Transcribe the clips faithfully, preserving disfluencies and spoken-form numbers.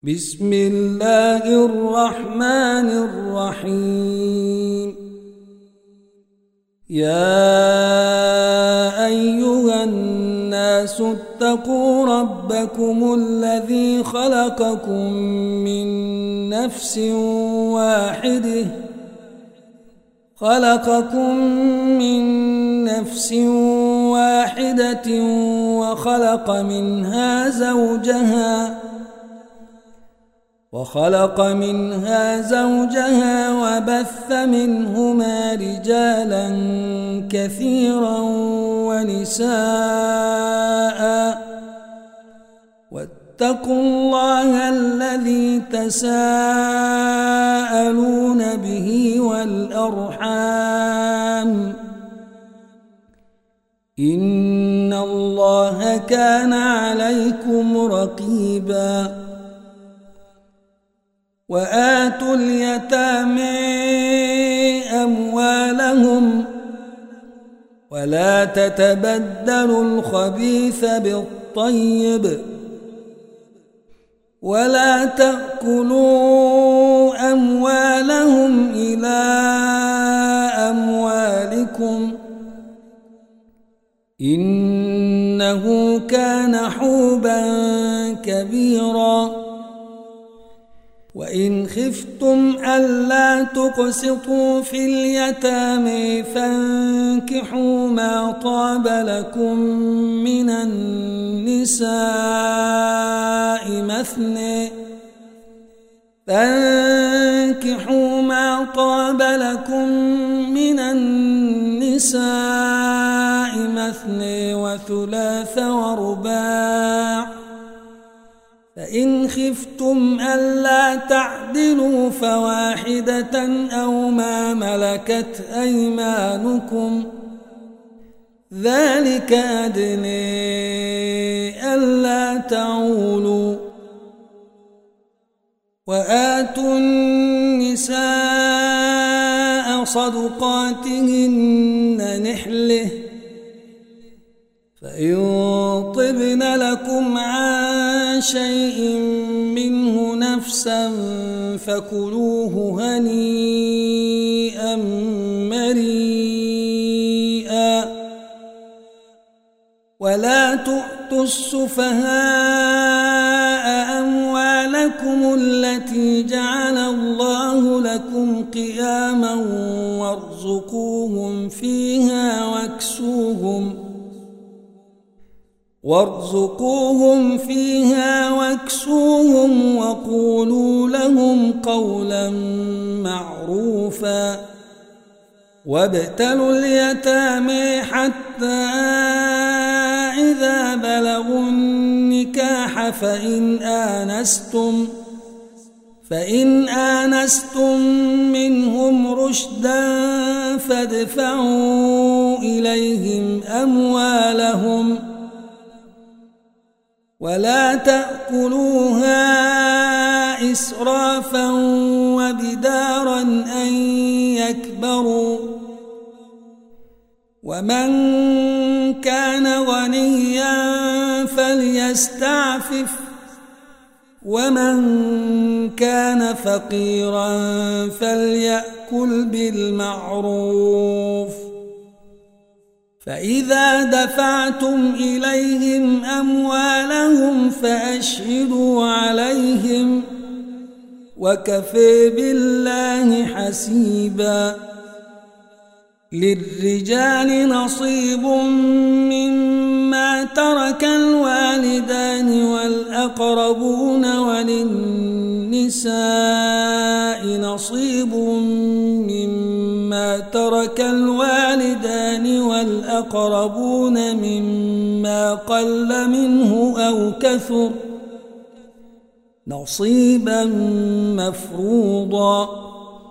بسم الله الرحمن الرحيم. يا أيها الناس اتقوا ربكم الذي خلقكم من نفس واحدة خلقكم من نفس واحدة وخلق منها زوجها وخلق منها زوجها وبث منهما رجالا كثيرا ونساء واتقوا الله الذي تساءلون به والأرحام إن الله كان عليكم رقيبا. وآتوا اليتامى أموالهم ولا تتبدلوا الخبيث بالطيب ولا تأكلوا أموالهم إلى أموالكم إنه كان حوبا كبيرا. وإن خفتم ألا تقسطوا في اليتامى فانكحوا ما طاب لكم من النساء مثنى فانكحوا ما طاب لكم من النساء مثنى وثلاث ورباع فإن خفتم ألا تعدلوا فواحدة أو ما ملكت أيمانكم ذلك أدنى ألا تعولوا. وآتوا النساء صدقاتهن نحلة فإن طبن لكم عن شيء منه نفسا فكلوه هنيئا مريئا. ولا تؤتوا السفهاء أموالكم التي جعل الله لكم قياما وارزقوهم فيها واكسوهم وارزقوهم فيها واكسوهم وقولوا لهم قولا معروفا. وابتلوا اليتامى حتى إذا بلغوا النكاح فإن آنستم فإن آنستم منهم رشدا فادفعوا إليهم أموالهم ولا تأكلوها إسرافا وبدارا أن يكبروا. ومن كان غنيا فليستعفف ومن كان فقيرا فليأكل بالمعروف. فإذا دفعتم إليهم أموالهم فأشهدوا عليهم وكفى بالله حسيبا. للرجال نصيب مما ترك الوالدان والأقربون وللنساء نصيب مما ترك الوالدان والأقربون مما قل منه أو كثر نصيبا مفروضا.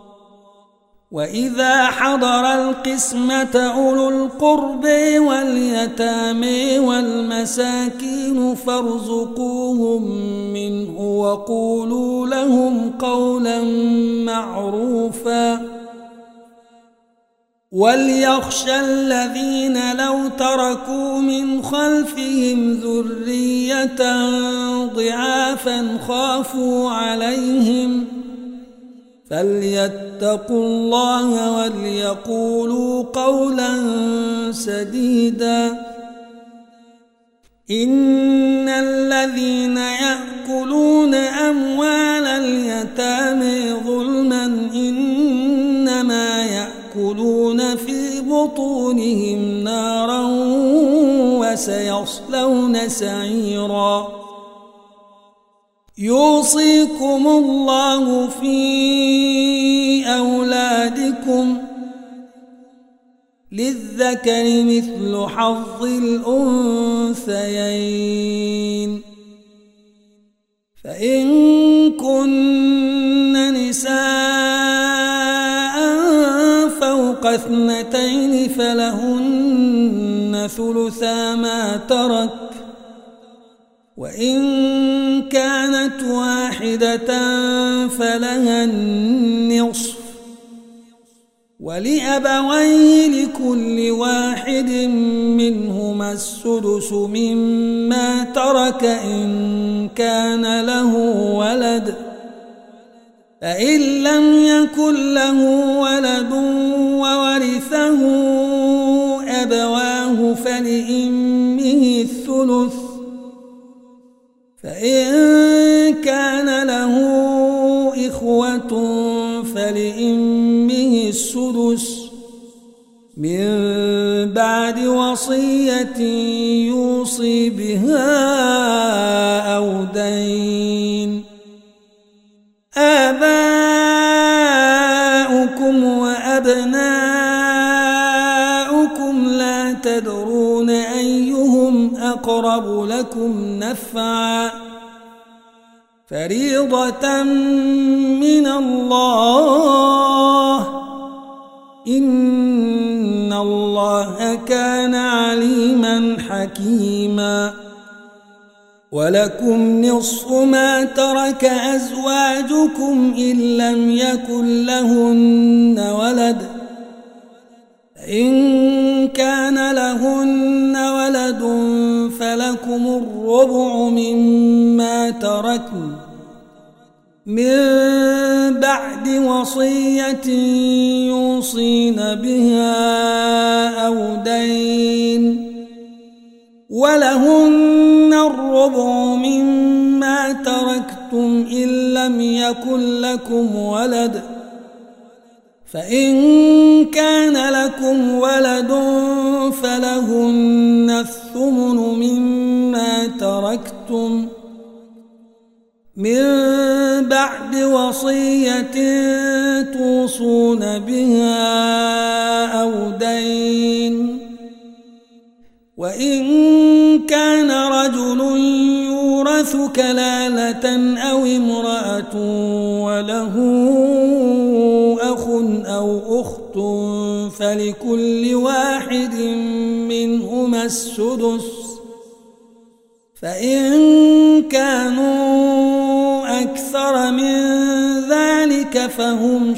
وإذا حضر القسمة أولو القرب واليتامى والمساكين فارزقوهم منه وقولوا لهم قولا معروفا. وليخشى الذين لو تركوا من خلفهم ذرية ضعافا خافوا عليهم فليتقوا الله وليقولوا قولا سديدا. إن الذين يأكلون أموال اليتامى ظلما إنما يأكلون في بطونهم نارا وسيصلون سعيرا. يوصيكم الله في أولادكم للذكر مثل حظ الأنثيين فإن كن نساء فوق اثنتين فلهن ثلثا ما ترك وإن كانت واحدة فلها النصف ولأبويه لكل واحد منهما السدس مما ترك إن كان له ولد فإن لم يكن له ولد وورثه أبواه فلأمه الثلث فإن كان له إخوة فلأمه السدس من بعد وصية يوصي بها أو دين. آباؤكم وأبناؤكم لا تدرون أيهم أقرب لكم نفعا فريضة من الله إن الله كان عليما حكيما. ولكم نصف ما ترك أزواجكم إن لم يكن لهن ولد إن كان لهن ولد فلكم الربع مما تركن من بعد وصية يوصين بها أو دين ولهن الربع مما تركتم إن لم يكن لكم ولد فإن كان لكم ولد فلهن الثمن مما تركتم من بعد وصية توصون بها أو دين وإن كان رجل يورث كلالة أو امرأة وله أخ أو أخت فلكل واحد منهما السدس فإن كانوا أكثر من ذلك فهم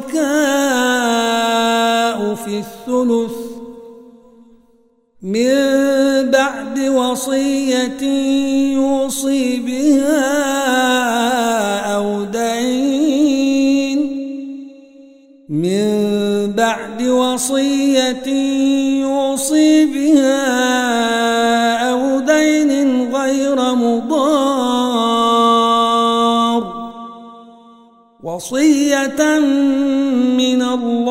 شركاء في الثلث من بعد وصية يوصي بها أو دين من بعد وصية يوصي بها أو دين غير مضار وصية من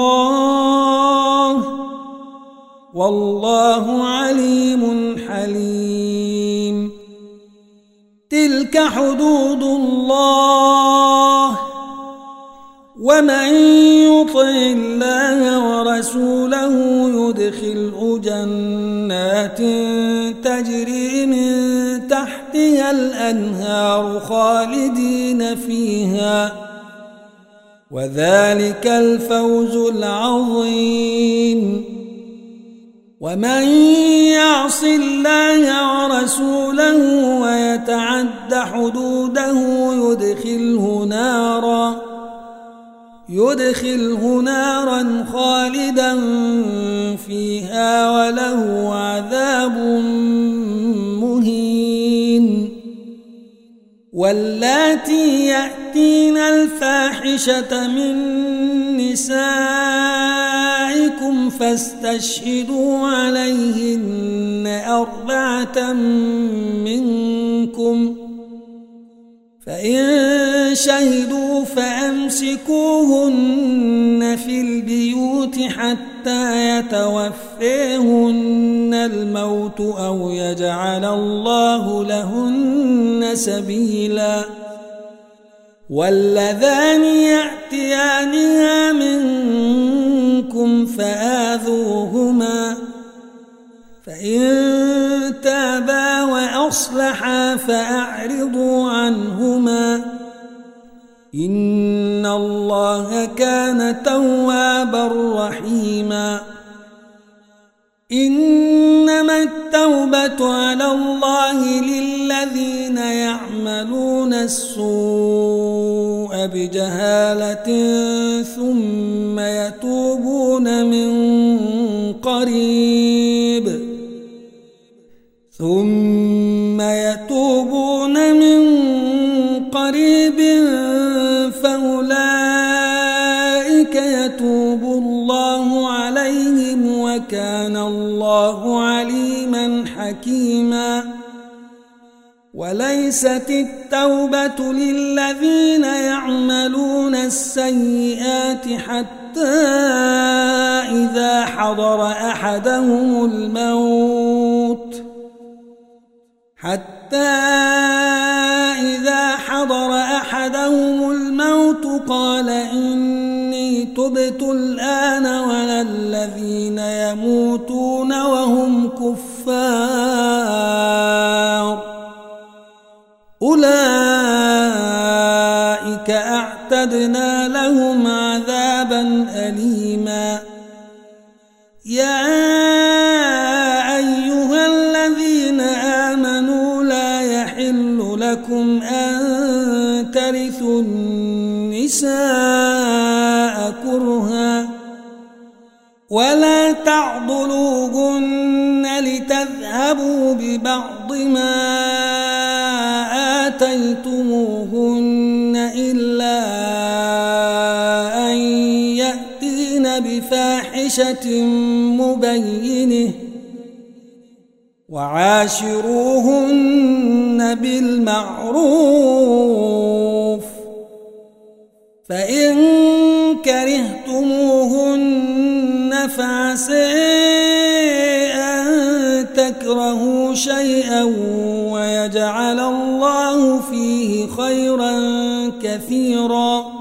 الله والله عليم حليم. تلك حدود الله ومن يطع الله ورسوله يدخله جنات تجري من تحتها الأنهار خالدين فيها وذلك الفوز العظيم. ومن يعص الله ورسوله ويتعد حدوده يدخله نارا يدخله نارا خالدا فيها وله عذاب مهين. واللاتي يأتين الفاحشة من نسائكم فاستشهدوا عليهن أربعة منكم، فإن شهدوا فأمسكوهن في البيوت حتى يتوفيهن الموت أو يجعل الله لهن سبيلا. واللذان يأتيانها منكم فآذوهما، فإن تابا وأصلحا فأعرضوا عنهما، إن الله كان توابا رحيما. إنما التوبة على الله للذين يعملون السوء بجهالة ثم يتوبون من قريب ثم يتوبون من قريب فأولئك يتوب الله عليهم وكان الله عليما حكيما. وليست التوبة للذين يعملون السيئات حتى إذا حضر أحدهم الموت حتى إذا حضر أحدهم الموت قال إني تبت الآن، ولا الذين يموتون وهم كفار أولئك أعتدنا لهم عذابا أليما. يا أيها الذين آمنوا لا يحل لكم أن ترثوا النساء كرها ولا تعضلوهن لتذهبوا ببعض ما آتيتموهن إلا أن يأتين بفاحشة مبينة وعاشروهن بالمعروف، فإن كرهتموهن فعسى أن تكرهوا شيئا ويجعل الله فيه خيرا كثيرا.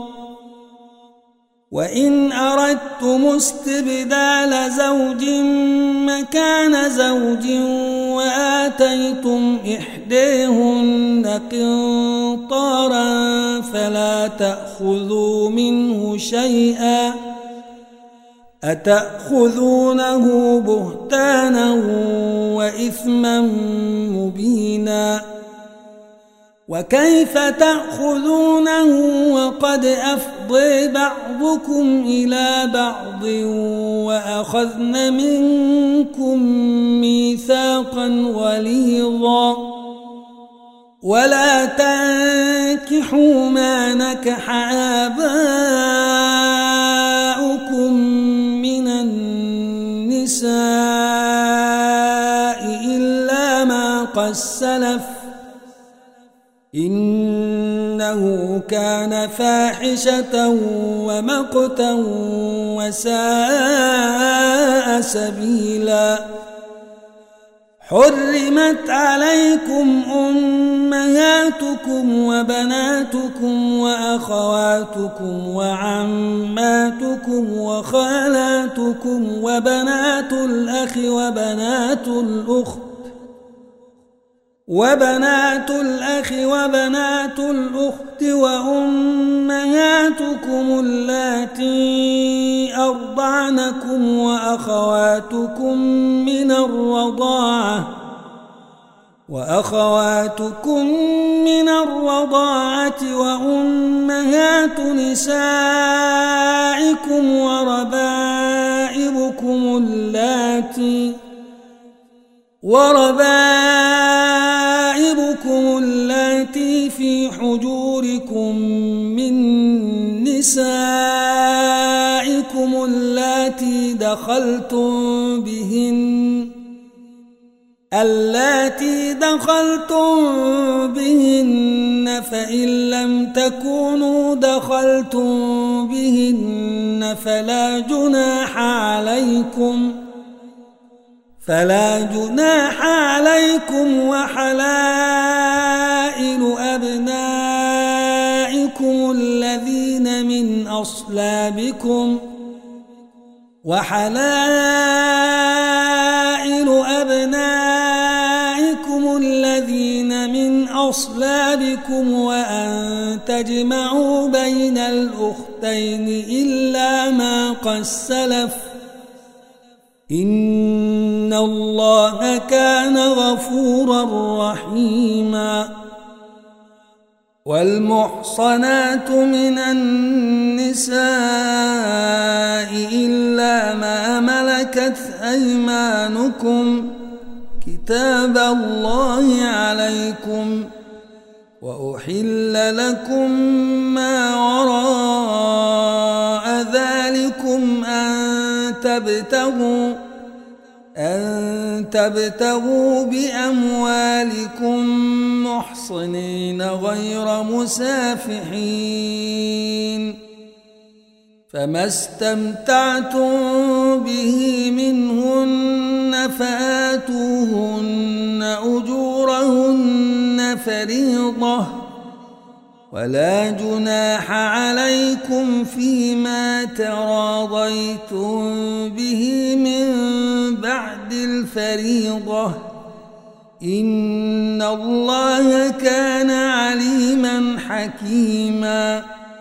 وإن أردتم استبدال زوج مكان زوج وآتيتم إحداهن قنطارا فلا تأخذوا منه شيئا أتأخذونه بهتانا وإثما مبينا. وكيف تأخذونه وقد أفضى بعضكم إلى بعض وأخذن منكم ميثاقا غليظا. ولا تنكحوا ما نكح آباؤكم من النساء إلا ما قد سلف إنه كان فاحشة ومقتا وساء سبيلا. حرمت عليكم أمهاتكم وبناتكم وأخواتكم وعماتكم وخالاتكم وبنات الأخ وبنات الأخت وبنات الأخ وبنات الأخت وأمهاتكم اللاتي أرضعنكم وأخواتكم من الرضاعة وأخواتكم من الرضاعة وأمهات نسائكم وربائبكم اللاتي وربائبكم اللاتي في حجوركم من نسائكم اللاتي دخلتم بهن اللاتي دخلتم بهن فإن لم تكونوا دخلتم بهن فلا جناح عليكم فلا جناح عليكم وحلائل أبنائكم الذين من أصلابكم وحلائل أبنائكم الذين من أصلابكم وأن تجمعوا بين الأختين إلا ما قد سلف إن الله كان غفورا رحيما. والمحصنات من النساء إلا ما ملكت أيمانكم كتاب الله عليكم وأحل لكم ما وراء ذلكم أن تبتغوا أن تبتغوا بأموالكم محصنين غير مسافحين فما استمتعتم به منهن فآتوهن أجورهن فريضة ولا جناح عليكم فيما تراضيتم به من بعد الفريضة إن الله كان عليما حكيما.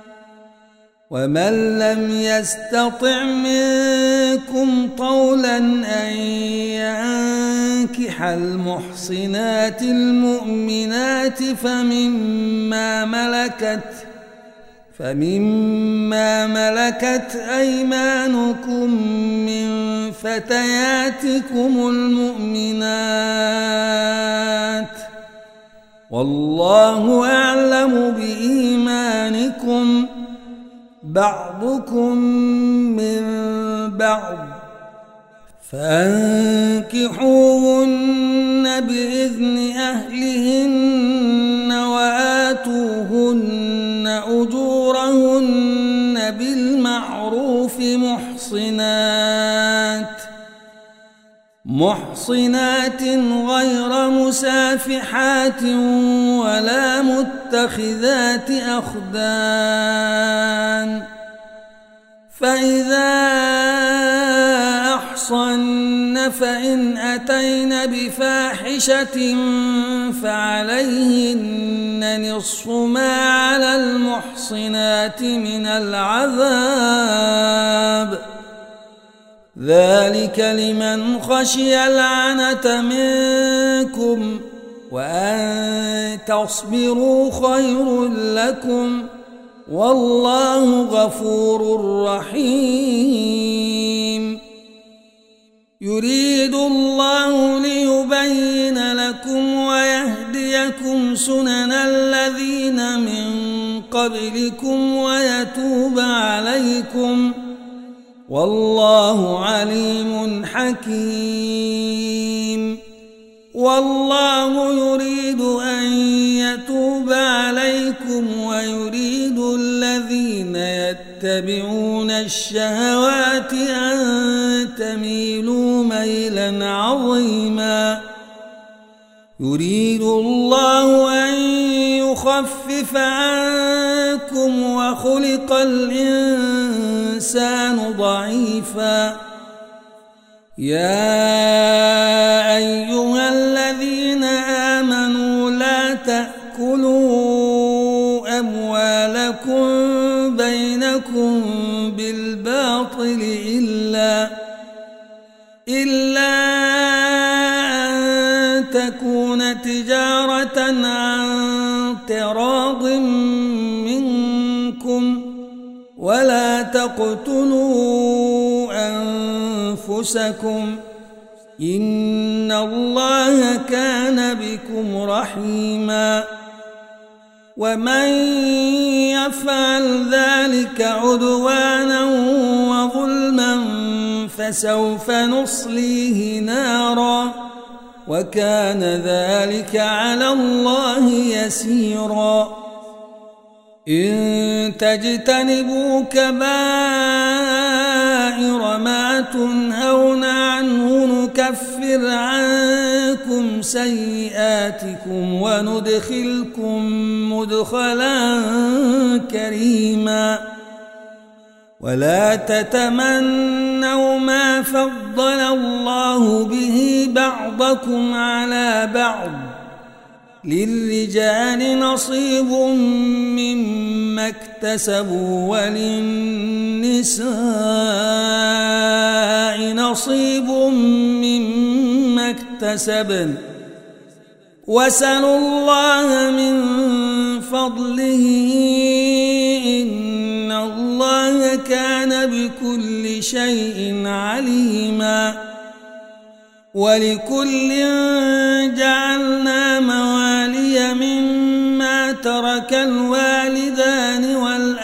ومن لم يستطع منكم طولا أن ينكح المحصنات المؤمنات فمما ملكت فمما ملكت أيمانكم من فتياتكم المؤمنات والله أعلم بإيمانكم بعضكم من بعض فأنكحوهن بإذن أهلهن وآتوهن أجورهن بالمعروف محصنات محصنات غير مسافحات ولا متخذات أخدان فإذا أحصن فإن أتين بفاحشة فعليهن نصف ما على المحصنات من العذاب ذلك لمن خشي العنة منكم وأن تصبروا خير لكم والله غفور رحيم. يريد الله ليبين لكم ويهديكم سنن الذين من قبلكم ويتوب عليكم والله عليم حكيم. والله يريد أن يتوب عليكم ويريد الذين يتبعون الشهوات أن تميلوا ميلا عظيما. يريد الله أن يخفف عنكم وخلق الإنسان ضعيفا. يا أيها الذين آمنوا لا تأكلوا أموالكم بينكم بالباطل إلا إلا أن تكون تجارة تقتلوا أنفسكم إن الله كان بكم رحيما ومن يفعل ذلك عدوانا وظلما فسوف نصليه نارا وكان ذلك على الله يسيرا إن تجتنبوا كبائر ما تنهون عنه نكفر عنكم سيئاتكم وندخلكم مدخلا كريما ولا تتمنوا ما فضل الله به بعضكم على بعض للرجال نصيب مما اكتسبوا وللنساء نصيب مما اكتسبن واسألوا الله من فضله إن الله كان بكل شيء عليما ولكل جعلنا موالي مما ترك الوالدان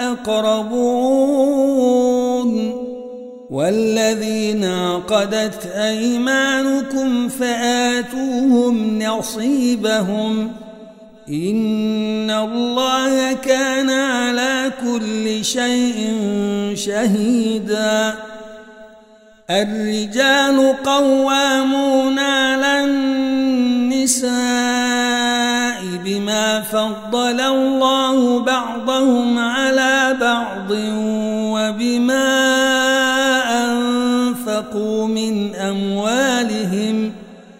والأقربون والذين عقدت أيمانكم فآتوهم نصيبهم إن الله كان على كل شيء شهيدا الرجال قوامون على النساء بما فضل الله بعضهم على بعض وبما أنفقوا من أموالهم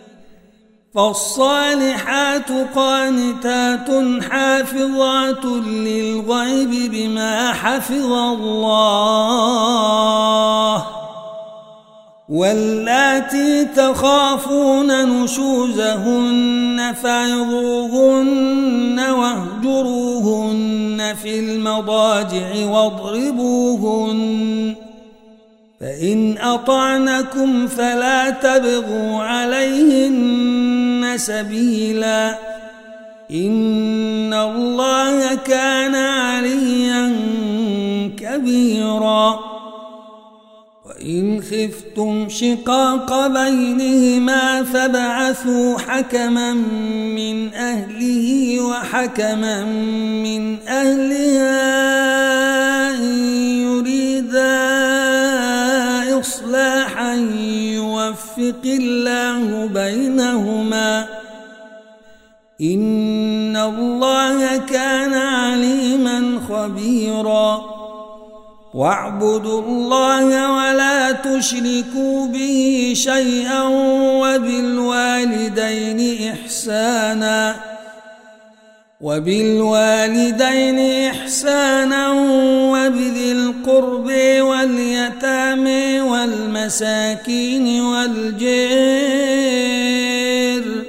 فالصالحات قانتات حافظات للغيب بما حفظ الله واللاتي تخافون نشوزهن فعظوهن واهجروهن في المضاجع واضربوهن فإن أطعنكم فلا تبغوا عليهن سبيلا إن الله كان عليا كبيرا وإن خفتم شقاق بينهما فابعثوا حكما من أهله وحكما من أهلها إن يريدا إصلاحا يوفق الله بينهما إن الله كان عليما خبيرا واعبدوا الله ولا تشركوا به شيئا وبالوالدين إحسانا وبالوالدين إحسانا وبذي القرب واليتامى والمساكين والجير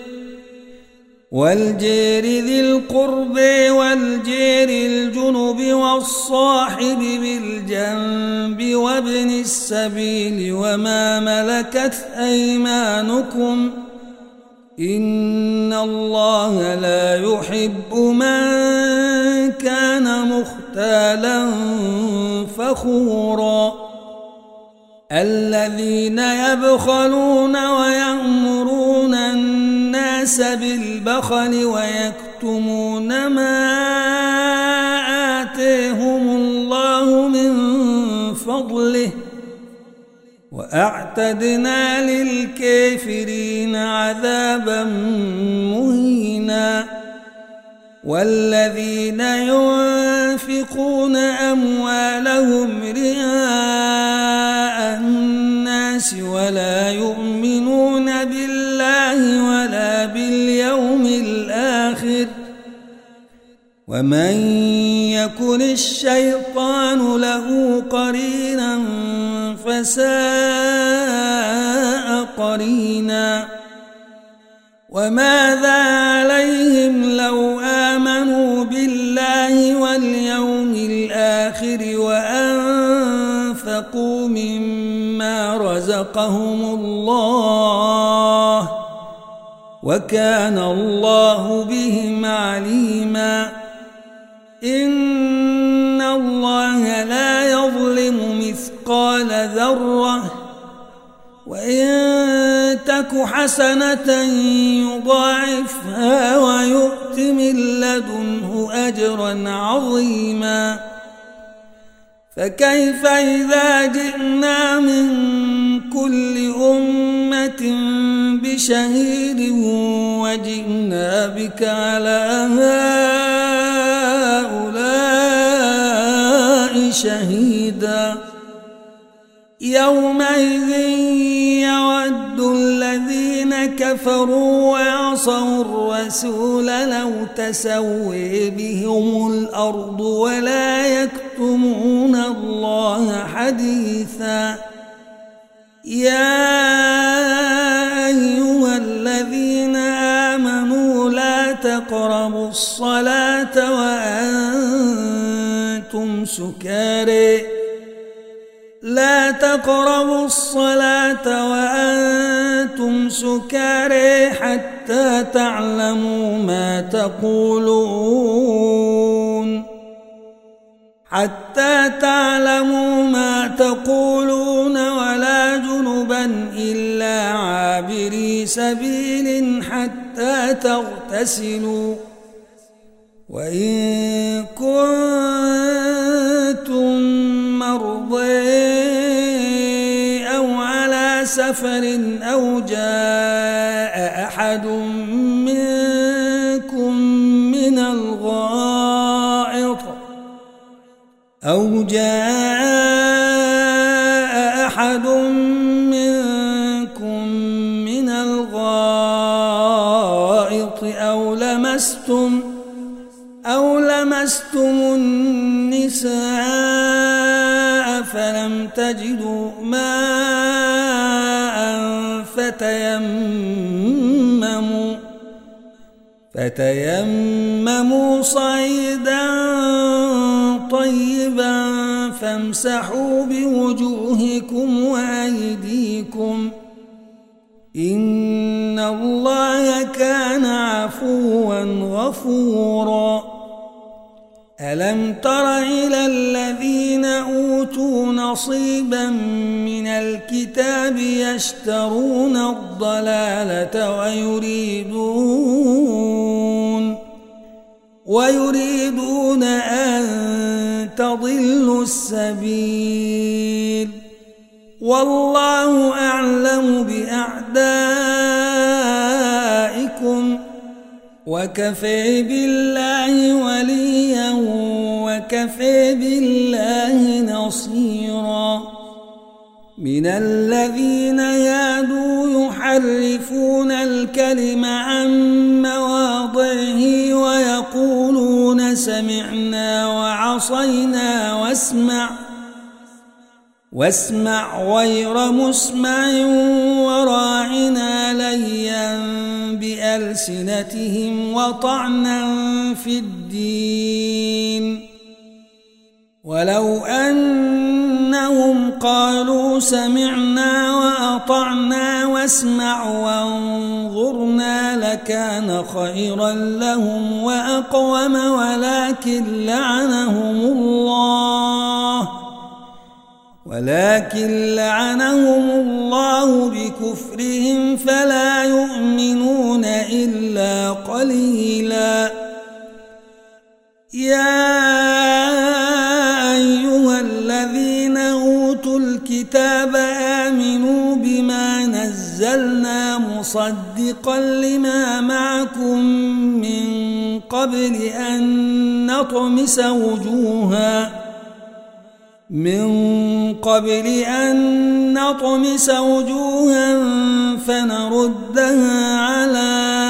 والجير ذي القرب والجير الجنب والصاحب بالجنب وابن السبيل وما ملكت أيمانكم إن الله لا يحب من كان مختالا فخورا الذين يبخلون ويأمرون الناس بالبخل ويكتمون ما آتيهم الله من فضله وأعتدنا للكافرين عذابا مهينا والذين ينفقون أموالهم رئاء الناس ولا يؤمنون بالله ولا باليوم الآخر ومن يكن الشيطان له قرينا فساء قرينا وماذا عليهم لو آمنوا بالله واليوم الآخر وأنفقوا أنفقوا مما رزقهم الله وكان الله بهم عليما إن الله لا يظلم مثقال ذرة وإن تك حسنة يضاعفها ويؤت من لدنه أجرا عظيما فكيف إذا جئنا من كل أمة بشهيد وجئنا بك على هؤلاء شهيدا يومئذ يود الذين كفروا وعصوا الرسول لو تسوي بهم الأرض ولا يكتمون الله حديثا يا أيها الذين آمنوا لا تقربوا الصلاة وأنتم سكارى لا تقربوا الصلاة وأنتم سكارى حتى تعلموا ما تقولون حتى تعلموا ما تقولون ولا جنبا إلا عابري سبيل حتى تغتسلوا وإن كنتم مرضى أو على سفر أو جاء أحد منكم من الغائط أو جاء أحد منكم من الغائط أو لمستم أو لمستم النساء فلم تجدوا ماء فتيمموا فتيمموا صعيدا طيبا فامسحوا بوجوهكم وأيديكم إن الله كان عفوا غفورا ألم تر إلى الذين أوتوا نصيبا من الكتاب يشترون الضلالة ويريدون ويريدون أن تضلوا السبيل والله أعلم بأعدائكم وكفى بالله وليا وكفى بالله نصيرا من الذين هادوا يحرفون الكلم عن مواضعه ويقولون سمعنا وعصينا واسمع واسمع غير مسمع وراعنا ليا بألسنتهم وطعنا في الدين ولو أنهم قالوا سمعنا وأطعنا واسمع وانظرنا لكان خيرا لهم وأقوم ولكن لعنهم الله ولكن لعنهم الله بكفرهم فلا يؤمنون إلا قليلا يا أيها الذين أوتوا الكتاب آمنوا بما نزلنا مصدقا لما معكم من قبل أن نطمس وجوها من قبل أن نطمس وجوها فنردها على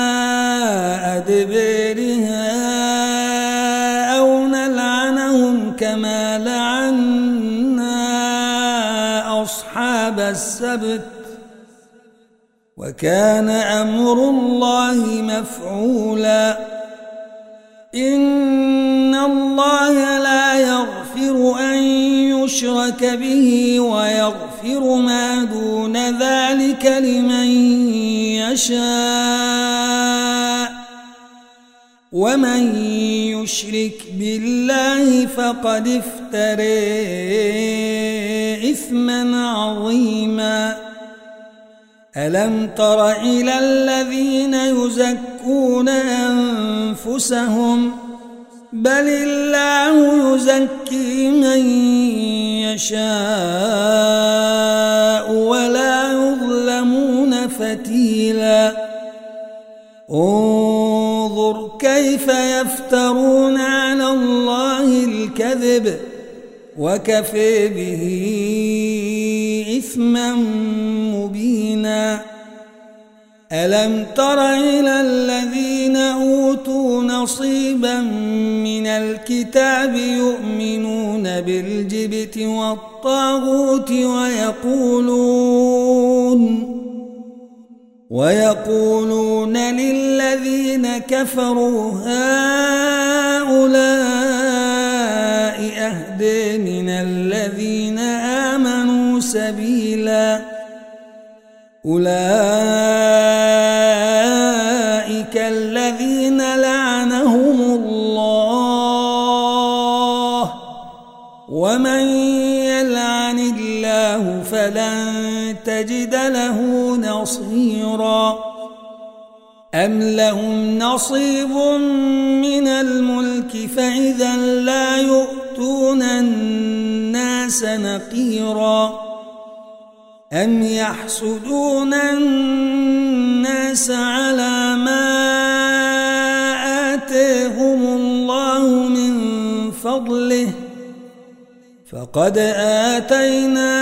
أدبارها أو نلعنهم كما لعنا أصحاب السبت وكان أمر الله مفعولا إن الله لا يغفر أن يشرك به ويغفر ما دون ذلك لمن يشاء ومن يشرك بالله فقد افترى إثما عظيما ألم تر إلى الذين يزكون أنفسهم بل الله يزكي من يشاء ولا يظلمون فتيلا انظر كيف يفترون على الله الكذب وكفى به إثما مبينا ألم تر إلى الذين أوتوا نصيبا من الكتاب يؤمنون بالجبت والطاغوت ويقولون ويقولون للذين كفروا هؤلاء أهدى من الذين آمنوا سبيلا أولئك الذين لعنهم الله ومن يلعن الله فلن تجد له نصيرا أم لهم نصيب من الملك فإذا لا يؤتون الناس نقيرا أم يحسدون الناس على ما آتاهم الله من فضله فقد آتينا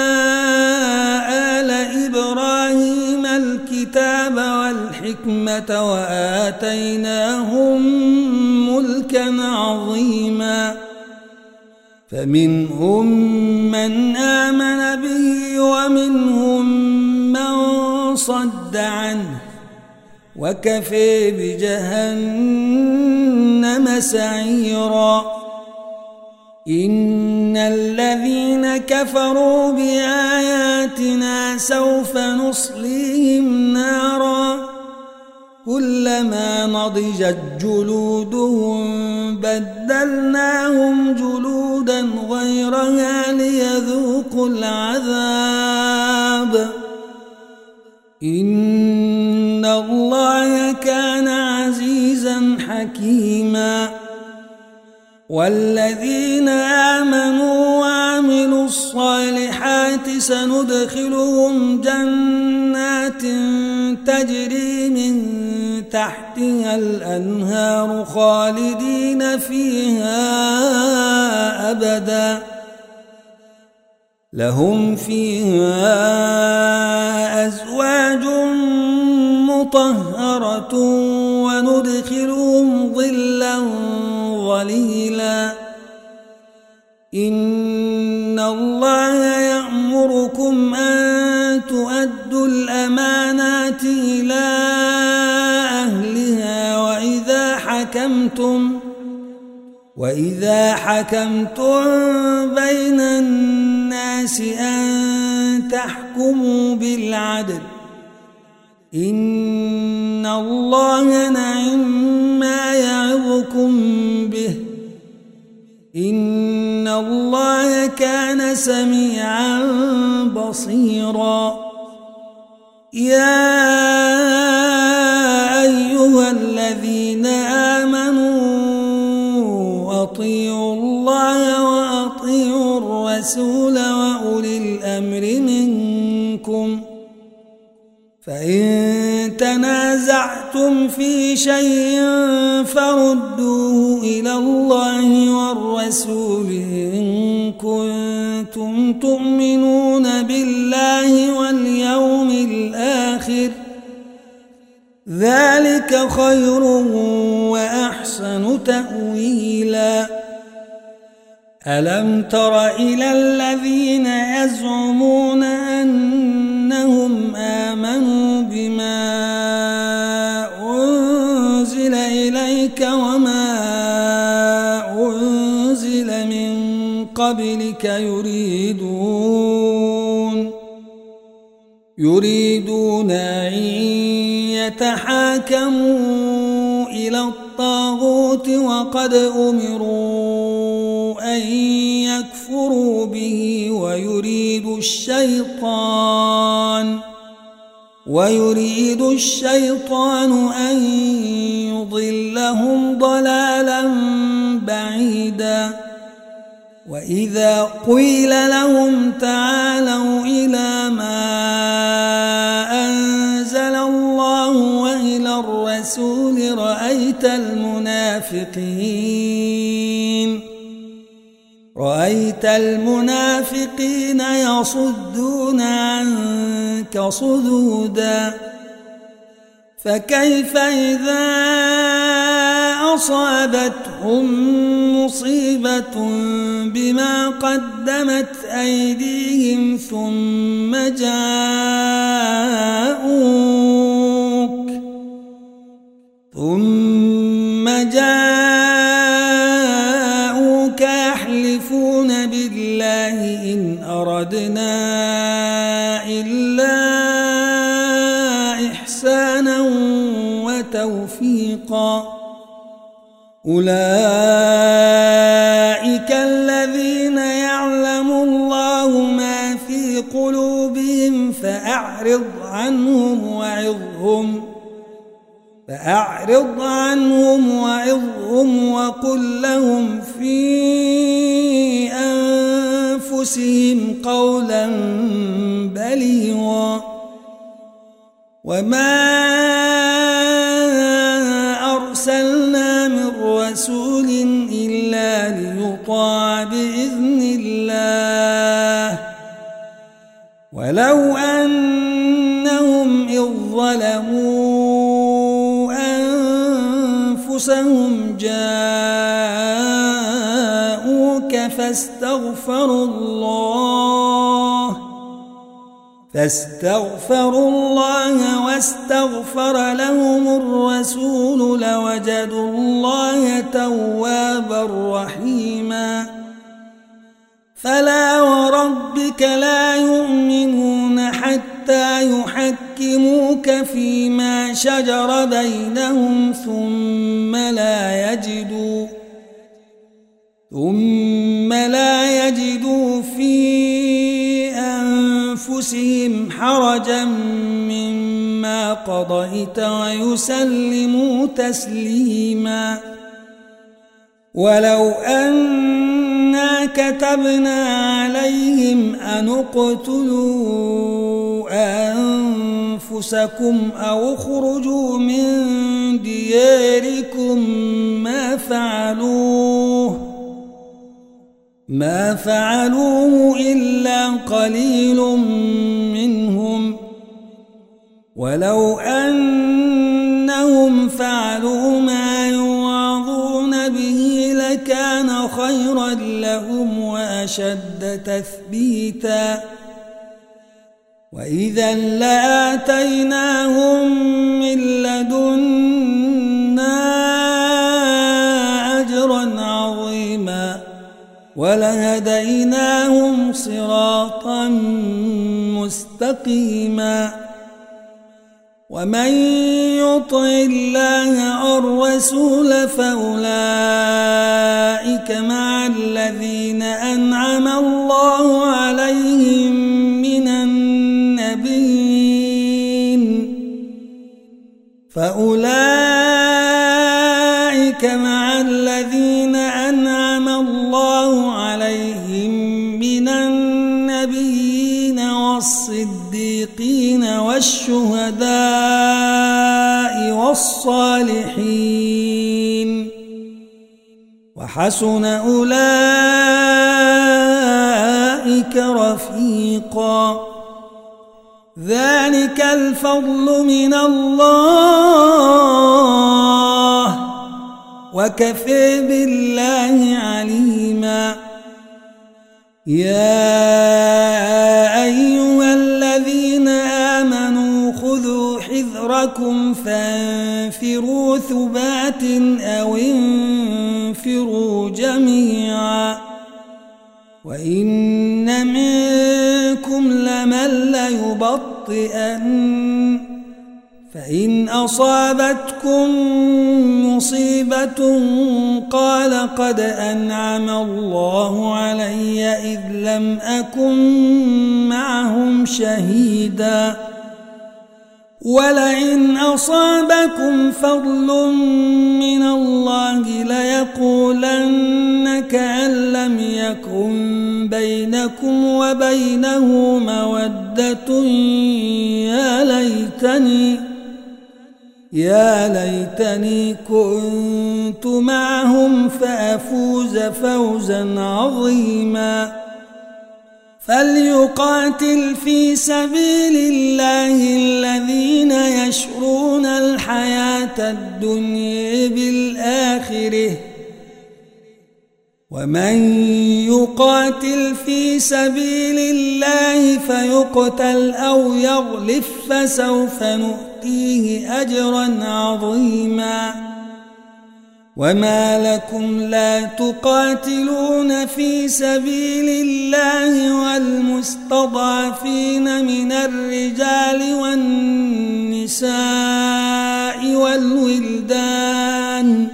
آل إبراهيم الكتاب والحكمة وآتيناهم ملكا عظيما فمنهم من آمن به ومنهم من صد عنه وكفى بجهنم سعيرا إن الذين كفروا بآياتنا سوف نصليهم نارا كلما نضجت جلودهم بدلناهم جلودا غيرها ليذوقوا العذاب إن الله كان عزيزا حكيما والذين آمنوا وعملوا الصالحات سندخلهم جنات تجري من تحتها الأنهار خالدين فيها أبدا لهم فيها أزواج مطهرة وندخلهم ظلا ظليلا إن الله يأمركم أن تؤدوا الأمانات إلى أهلها وإذا حكمتم وإذا حكمتم بين الناس أن تحكموا بالعدل إن الله نعم ما يعظكم به إن الله كان سميعا بصيرا يا أيها الذين آمنوا أطيعوا الله وأطيعوا الرسول وأولي الأمر منكم فإن تنازعتم في شيء فردوه إلى الله والرسول إن كنتم تؤمنون بالله واليوم الآخر ذلك خير وأحسن تأويلا ألم تر إلى الذين يزعمون أنهم آمنوا بما أنزل إليك وما أنزل من قبلك يريدون يريدون أن يتحاكموا إلى الطاغوت وقد أمروا أن يكفروا به ويريد الشيطان ويريد الشيطان أن يضلهم ضلالا بعيدا وإذا قيل لهم تعالوا إلى ما أنزل الله وإلى الرسول رأيت المنافقين رأيت المنافقين يصدون عنك صدودا فكيف إذا أصابتهم مصيبة بما قدمت أيديهم ثم جاءوك ثم جاءوك يحلفون بالله إن أردنا إلا إحسانا وتوفيقا أولئك الذين يعلم الله ما في قلوبهم فأعرض عنهم وعظهم فأعرض عنهم وعظهم وقل لهم في أنفسهم قولا بليغا وما أرسلنا من رسول إلا ليطاع بإذن الله ولو أنهم إذ ظلموا أنفسهم جاءوك فاستغفروا الله فاستغفروا الله واستغفر لهم الرسول لوجدوا الله توابا رحيما فلا وربك لا يؤمنون حتى يحكموك فيما شجر بينهم ثم لا يجدوا ثم لا يجدوا في أنفسهم حرجا مما قضيت ويسلموا تسليما ولو أنا كتبنا عليهم أن اقتلوا أنفسكم أو اخرجوا من دياركم ما فعلوه ما فعلوه إلا قليل منهم ولو أنهم فعلوا ما يوعظون به لكان خيرا لهم وأشد تثبيتا وإذا لآتيناهم من لدنا أجرا عظيما ولهديناهم صراطا مستقيما ومن يطع الله والرسول فأولئك مع الذين أنعم الله عليهم من النبيين فأولئك مع الذين أنعم الله عليهم من النبيين والصديقين والشهداء والصالحين وحسن أولئك رفيقا ذلك الفضل من الله وكفى بالله عليما يا أيها الذين آمنوا خذوا حذركم فانفروا ثبات أو انفروا جميعا وإن منكم لمن ليبطئن فإن أصابتكم مصيبة قال قد أنعم الله علي إذ لم أكن معهم شهيدا ولئن أصابكم فضل من الله ليقولن كأن لم يكن بينكم وبينه مودة يا ليتني يا ليتني كنت معهم فأفوز فوزا عظيما فليقاتل في سبيل الله الذين يشرون الحياة الدنيا بالآخرة ومن يقاتل في سبيل الله فيقتل أو يغلف فسوف نؤتيه أجرا عظيما وما لكم لا تقاتلون في سبيل الله والمستضعفين من الرجال والنساء والولدان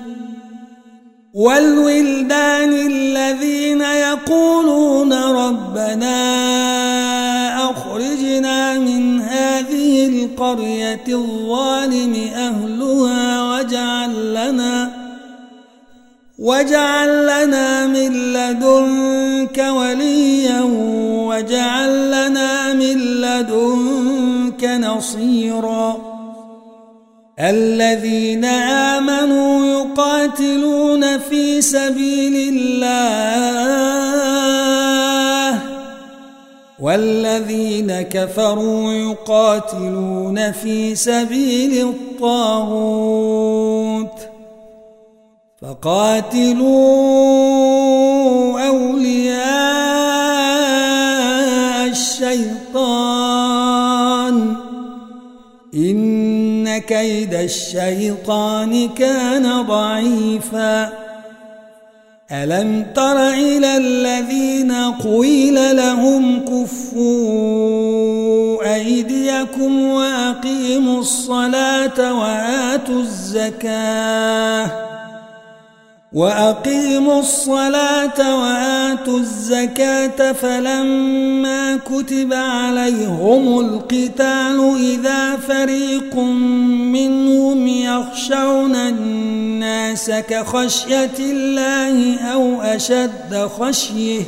والولدان الذين يقولون ربنا أخرجنا من هذه القرية الظالم أهلها واجعل لنا واجعل لنا من لدنك وليا واجعل لنا من لدنك نصيرا الذين آمنوا يقاتلون في سبيل الله والذين كفروا يقاتلون في سبيل الطاغوت فقاتلوا أولياء الشيطان إن كيد الشيطان كان ضعيفا ألم تر إلى الذين قيل لهم كفوا أيديكم وأقيموا الصلاة وآتوا الزكاة وأقيموا الصلاة وآتوا الزكاة فلما كتب عليهم القتال إذا فريق منهم يخشون الناس كخشية الله أو أشد خشية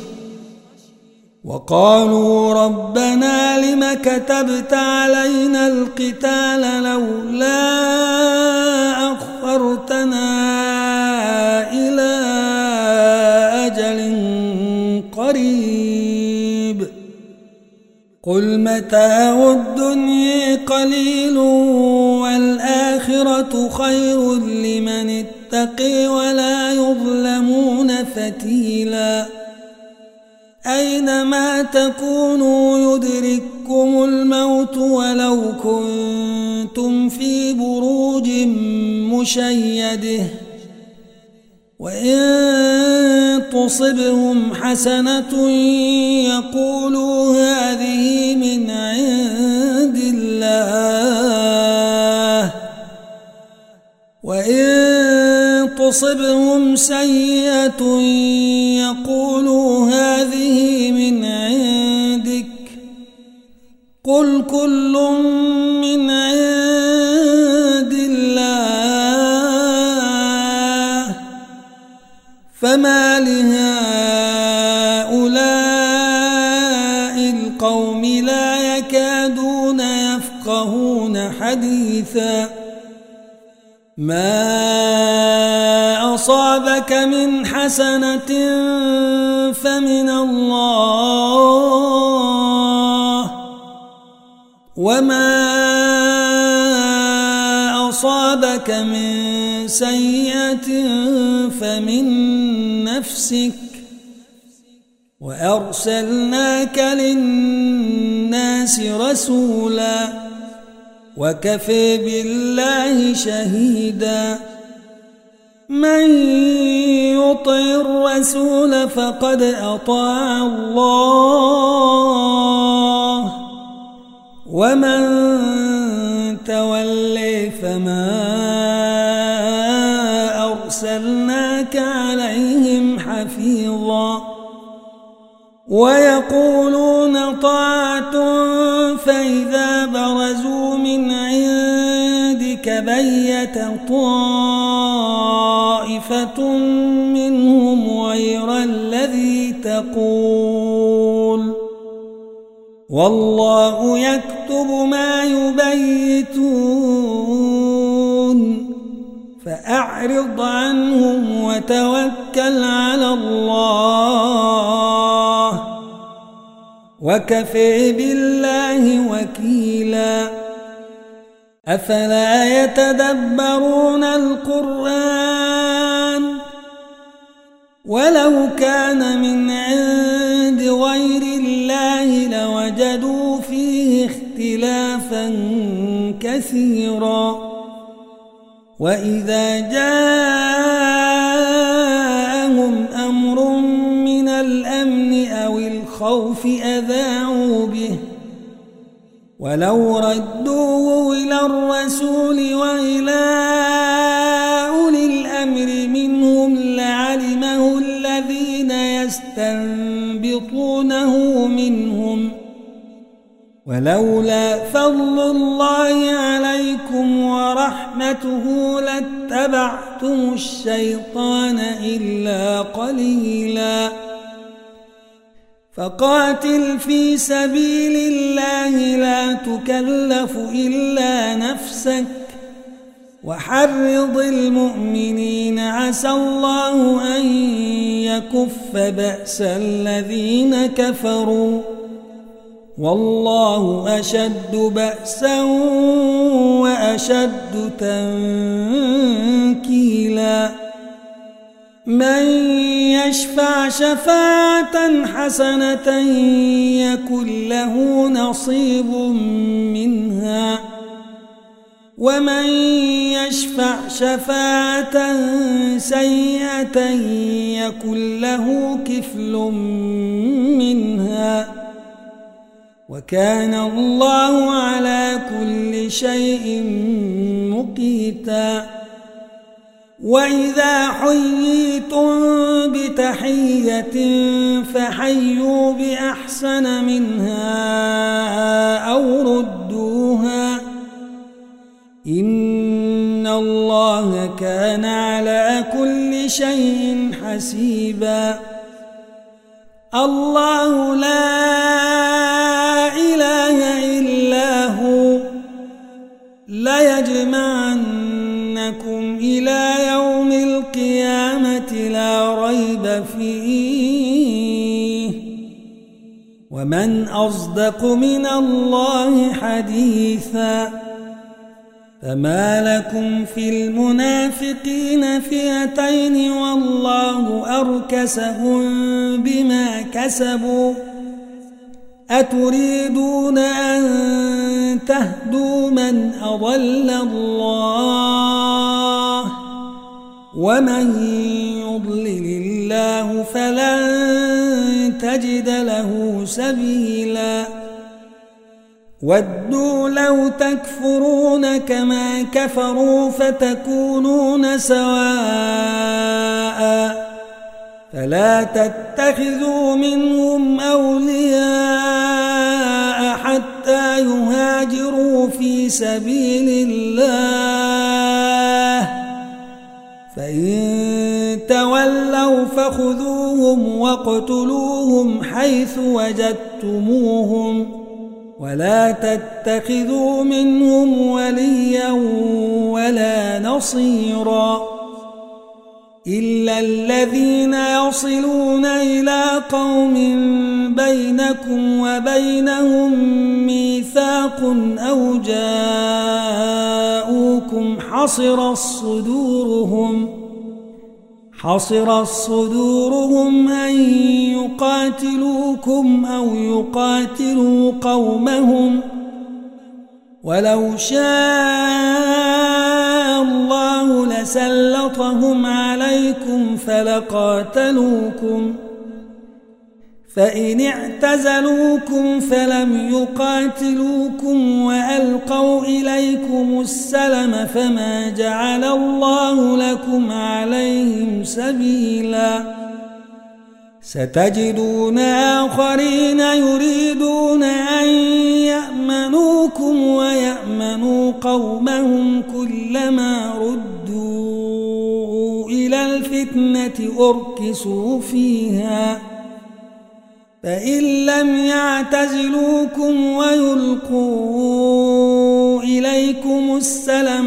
وقالوا ربنا لم كتبت علينا القتال لولا أخرتنا إلى أجل قريب قل متاع الدنيا قليل والآخرة خير لمن اتقي ولا يظلمون فتيلا أينما تكونوا يدرككم الموت ولو كنتم في بروج مشيده وإن تصبهم حسنة يقولوا هذه من عند الله وإن تصبهم سيئة يقولوا هذه من عندك قل كل من عند الله فما لهؤلاء القوم لا يكادون يفقهون حديثا ما أصابك من حسنة فمن الله وما أصابك من سيئة فمن نفسك وأرسلناك للناس رسولا وكفى بالله شهيدا من يطع الرسول فقد أطاع الله ومن تولي فما أرسلناك عليهم حفيظا ويقولون طاعة فإذا برزوا من عندك بيت طائفة منهم غير الذي تقول والله يكتب ما يبيتون فأعرض عنهم وتوكل على الله وكفى بالله وكيلا أفلا يتدبرون القرآن ولو كان من عند غير الله لوجدوا فيه اختلافا كثيرا وإذا جاءهم أمر من الأمن أو الخوف أذاعوا به ولو ردوه إلى الرسول وإلى أولي الأمر منهم لعلمه الذين يستنبطونه منهم ولولا فضل الله عليكم ورحمته لاتبعتم الشيطان إلا قليلا فقاتل في سبيل الله لا تكلف إلا نفسك وحرض المؤمنين عسى الله أن يكف بأس الذين كفروا والله أشد بأسا وأشد تنكيلا من يشفع شفاعة حسنة يكن له نصيب منها ومن يشفع شفاعة سيئة يكن له كفل منها وكان الله على كل شيء مقيتا وإذا حييتم بتحية فحيوا بأحسن منها أو ردوها إن الله كان على كل شيء حسيبا الله لا إله إلا هو ليجمعنكم إلى يوم القيامة لا ريب فيه ومن أصدق من الله حديثا فما لكم في المنافقين فئتين والله أركسهم بما كسبوا أتريدون أن تهدوا من أضل الله ومن يضلل الله فلن تجد له سبيلا ودوا لو تكفرون كما كفروا فتكونون سواء فلا تتخذوا منهم أولياء حتى يهاجروا في سبيل الله فإن تولوا فخذوهم واقتلوهم حيث وجدتموهم ولا تتخذوا منهم وليا ولا نصيرا إلا الذين يصلون إلى قوم بينكم وبينهم ميثاق أو جاءوكم حصر صدورهم حصر صدورهم أن يقاتلوكم أو يقاتلوا قومهم ولو شاء شاء الله لسلطهم عليكم فلقاتلوكم فإن اعتزلوكم فلم يقاتلوكم وألقوا إليكم السلم فما جعل الله لكم عليهم سبيلا ستجدون آخرين يريدون أن يأمنوكم ويأمنوا قومهم كلما ردوا إلى الفتنة أركسوا فيها فإن لم يعتزلوكم ويلقوا إليكم السلم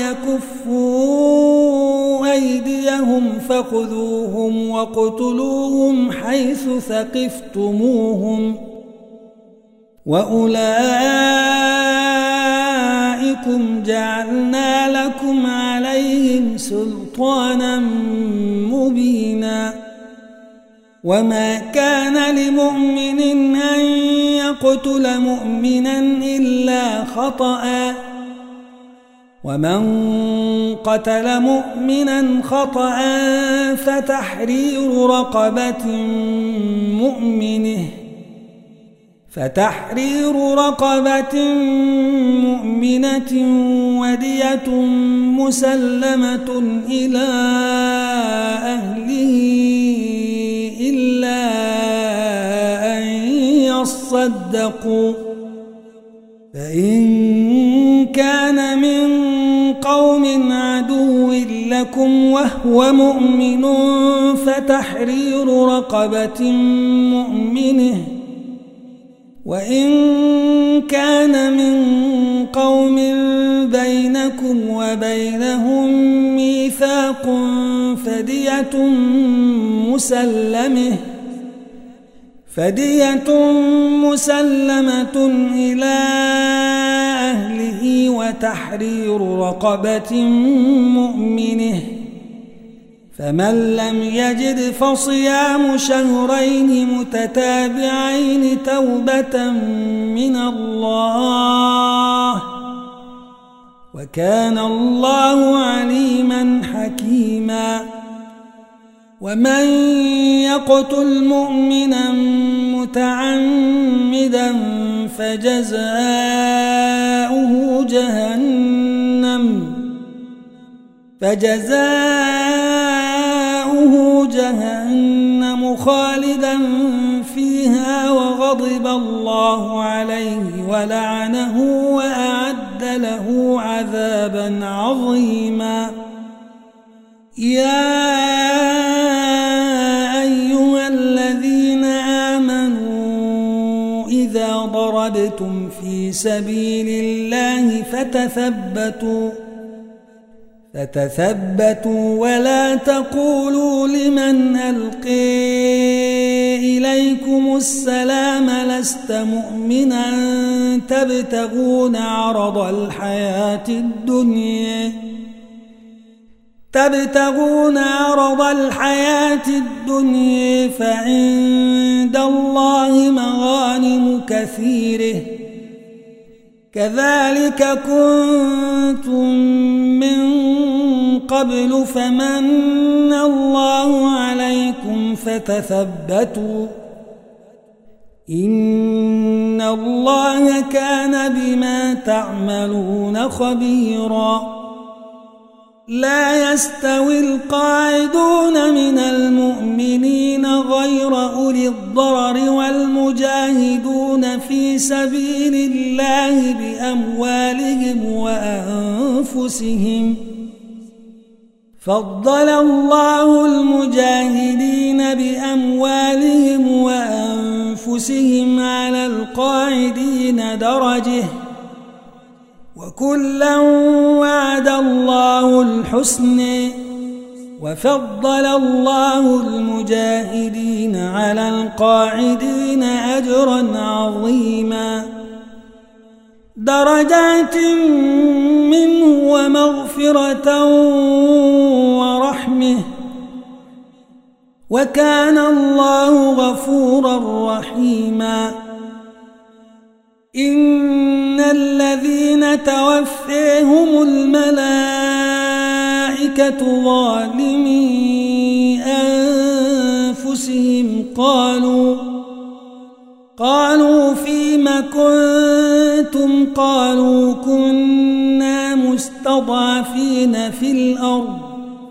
ويكفوا أيديهم فخذوهم واقتلوهم حيث ثقفتموهم وأولئكم جعلنا لكم عليهم سلطانا مبينا وما كان لمؤمن أن يقتل مؤمنا إلا خطأ ومن قتل مؤمنا خطأ فتحرير رقبة مؤمنه فتحرير رقبة مؤمنة ودية مسلمة إلى أهله إلا أن يصدقوا فإن كان من قوم عدو لكم وهو مؤمن فتحرير رقبة مؤمنه وإن كان من قوم بينكم وبينهم ميثاق فدية مسلمة فدية مسلمة إلى أهله وتحرير رقبة مؤمنه فمن لم يجد فصيام شهرين متتابعين توبة من الله وكان الله عليما حكيما ومن يقتل مؤمنا متعمدا فجزاؤه جهنم فجزاؤه جهنم خالدا فيها وغضب الله عليه ولعنه وأعد له عذابا عظيما يا أيها الذين آمنوا إذا ضربتم في سبيل الله فتثبتوا فتثبتوا ولا تقولوا لمن ألقي إليكم السلام لست مؤمنا تبتغون عرض الحياة الدنيا تبتغون عرض الحياة الدنيا فعند الله مغانم كثيرة كذلك كنتم من قبل فمن الله عليكم فتثبتوا إن الله كان بما تعملون خبيرا لا يستوي القاعدون من المؤمنين غير أولي الضرر والمجاهدون في سبيل الله بأموالهم وأنفسهم فضل الله المجاهدين بأموالهم وأنفسهم على القاعدين درجة وكلا وعد الله الحسن وفضل الله المجاهدين على القاعدين أجرا عظيما درجات منه ومغفرة ورحمة وكان الله غفورا رحيما إن الذين توفيهم الملائكة ظالمي أنفسهم قالوا قالوا فيم كنتم قالوا كنا مستضعفين في الأرض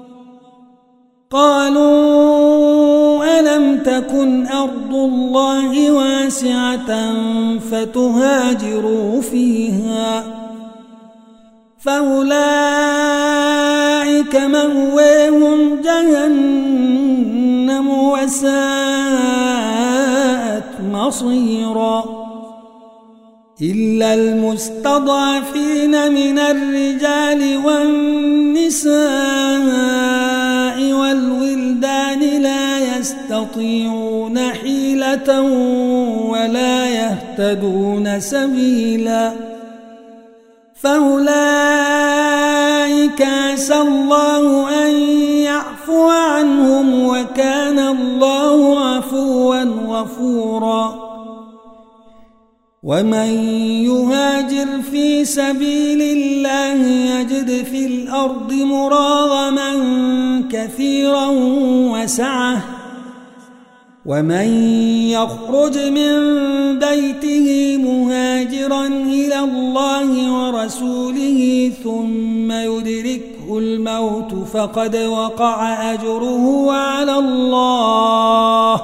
قالوا ألم تكن أرض الله واسعة فتهاجروا فيها فأولئك مأواهم جهنم وساءت مصيرا إلا المستضعفين من الرجال والنساء والولدان لا يستطيعون حيلة ولا يهتدون سبيلا فأولئك عسى الله أن يعفو عنهم وكان الله عفوا غفورا ومن يهاجر في سبيل الله يجد في الأرض مراغما كثيرا وسعة ومن يخرج من بيته مهاجرا إلى الله ورسوله ثم يدركه الموت فقد وقع أجره على الله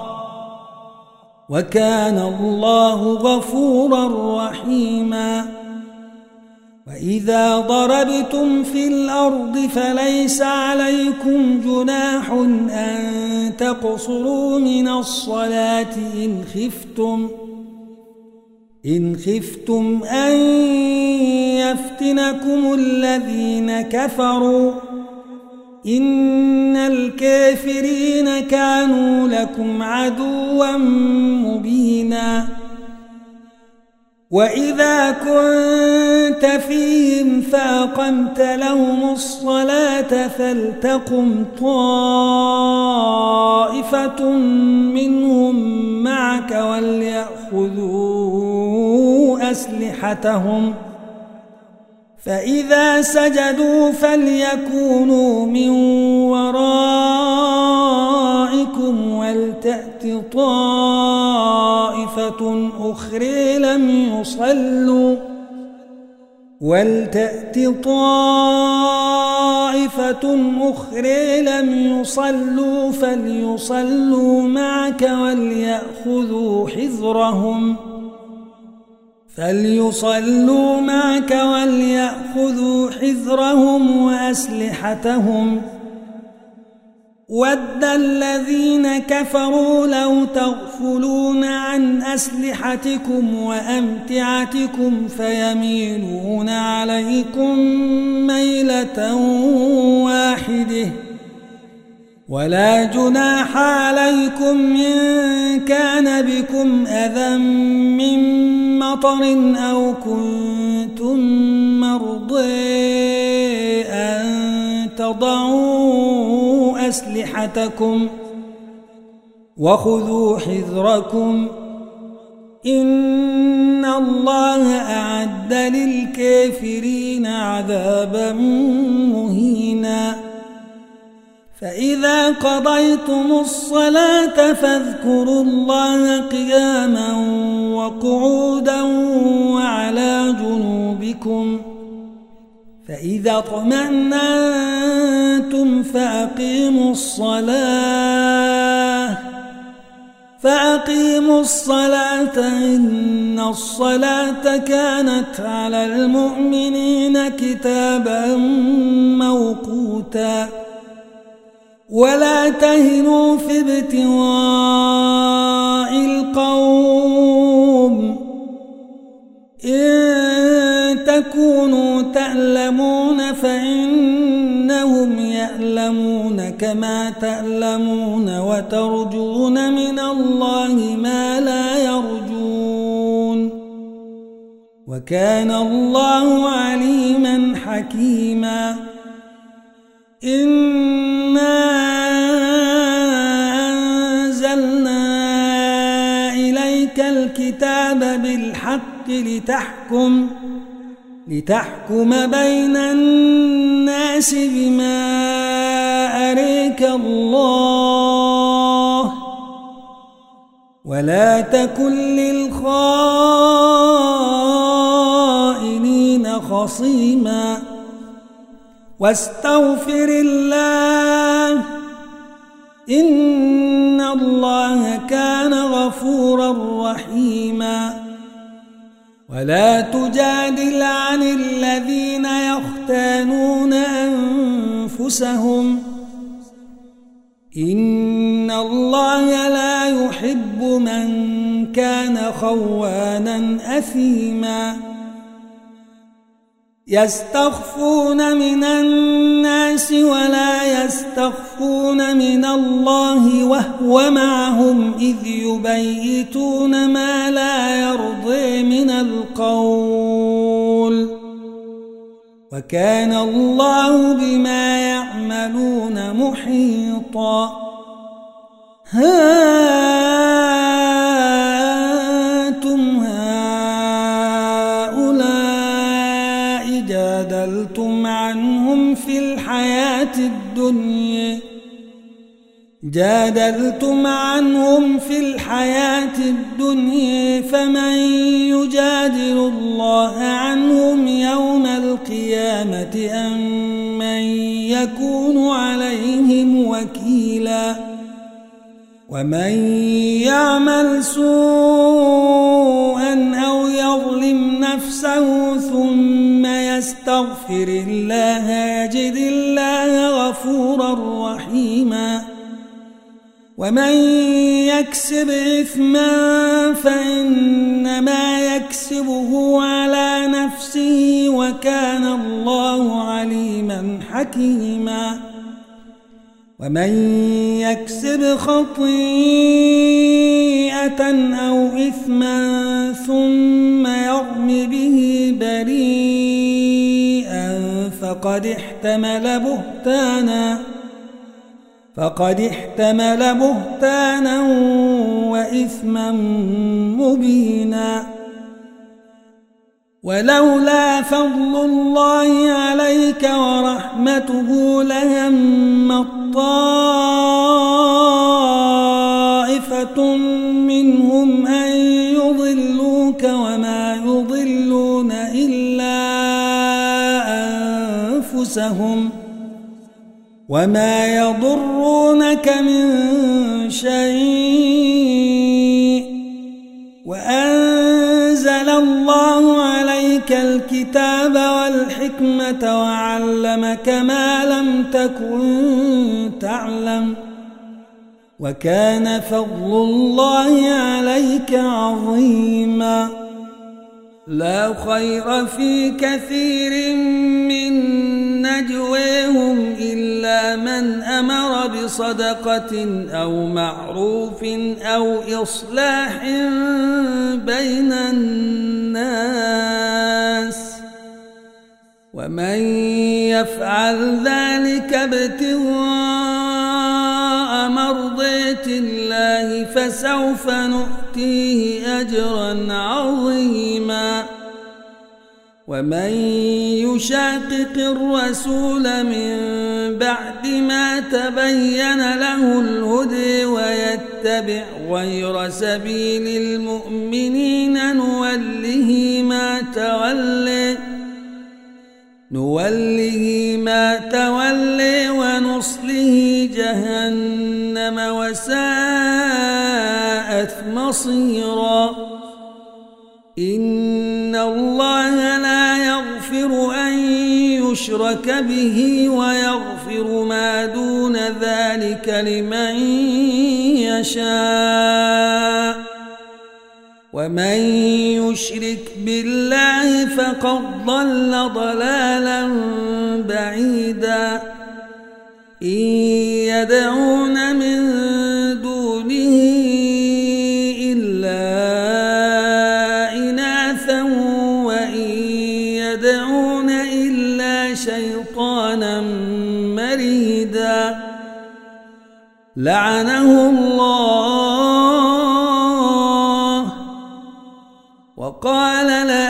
وكان الله غفورا رحيما وإذا ضربتم في الأرض فليس عليكم جناح أن تقصروا من الصلاة إن خفتم إن خفتم أن يفتنكم الذين كفروا إن الكافرين كانوا لكم عدوا مبينا وإذا كنت فيهم فأقمت لهم الصلاة فلتقم طائفة منهم معك وليأخذوا أسلحتهم فإذا سجدوا فليكونوا من ورائكم ولتأت طائفة أخرى لم يصلوا ولتأت طائفة أخرى لم يصلوا فليصلوا معك وليأخذوا حذرهم فليصلوا معك وليأخذوا حذرهم وأسلحتهم ود الذين كفروا لو تغفلون عن أسلحتكم وأمتعتكم فيميلون عليكم ميلة واحدة ولا جناح عليكم إن كان بكم أذى من مطر أو كنتم مرضى أن تضعوا أسلحتكم وخذوا حذركم إن الله أعد للكافرين عذابا مهينا فإذا قضيتم الصلاة فاذكروا الله قياما وقعودا وعلى جنوبكم فإذا اطمأننتم فأقيموا الصلاة فأقيموا الصلاة إن الصلاة كانت على المؤمنين كتابا موقوتا ولا تهنوا في ابتغاء القوم إن تكونوا تألمون فإنهم يألمون كما تألمون وترجون من الله ما لا يرجون وكان الله عليما حكيما إنا أنزلنا إليك إليك الكتاب بالحق لتحكم لتحكم بين الناس بما أريك الله ولا تكن للخائنين خصيما واستغفر الله إن الله كان غفورا رحيما ولا تجادل عن الذين يختانون أنفسهم إن الله لا يحب من كان خوانا أثيما يستخفون من الناس ولا يستخفون من الله وهو معهم إذ يبيتون ما لا يرضي من القول وكان الله بما يعملون محيطا ها أنتم هؤلاء جادلتم عنهم في الحياة الدنيا جادلتم عنهم في الحياة الدنيا فمن يجادل الله عنهم يوم القيامة أم من يكون عليهم وكيلا ومن يعمل سوءا أو يظلم نفسه ثم يستغفر الله يجد الله غفورا رحيما ومن يكسب إثما فإنما يكسبه على نفسه وكان الله عليما حكيما ومن يكسب خطيئة أو إثما ثم يرم به بريئا فقد احتمل بهتانا فقد احتمل بهتانا وإثما مبينا ولولا فضل الله عليك ورحمته لهم طائفة منهم أن يضلوك وما يضلون إلا أنفسهم وما يضرونك من شيء وأنزل الله عليك الكتاب والحكمة وعلمك ما لم تكن تعلم وكان فضل الله عليك عظيما لا خير في كثير من نجواهم إلا من أمر بصدقة أو معروف أو إصلاح بين الناس ومن يفعل ذلك ابتغاء مرضات الله فسوف نؤتيه أجرا عظيما ومن يشاقق الرسول من بعد ما تبين له الهدى ويتبع غير سبيل المؤمنين نوله ما تولى نوله ما تولى ونصله جهنم وساءت مصيرا إن الله لا يغفر أن يشرك به ويغفر ما دون ذلك لمن يشاء ومن يشرك بالله فقد ضل ضلالا بعيدا إن يدعون من دونه إلا إناثا وإن يدعون إلا شيطانا مريدا لعنه الله وقال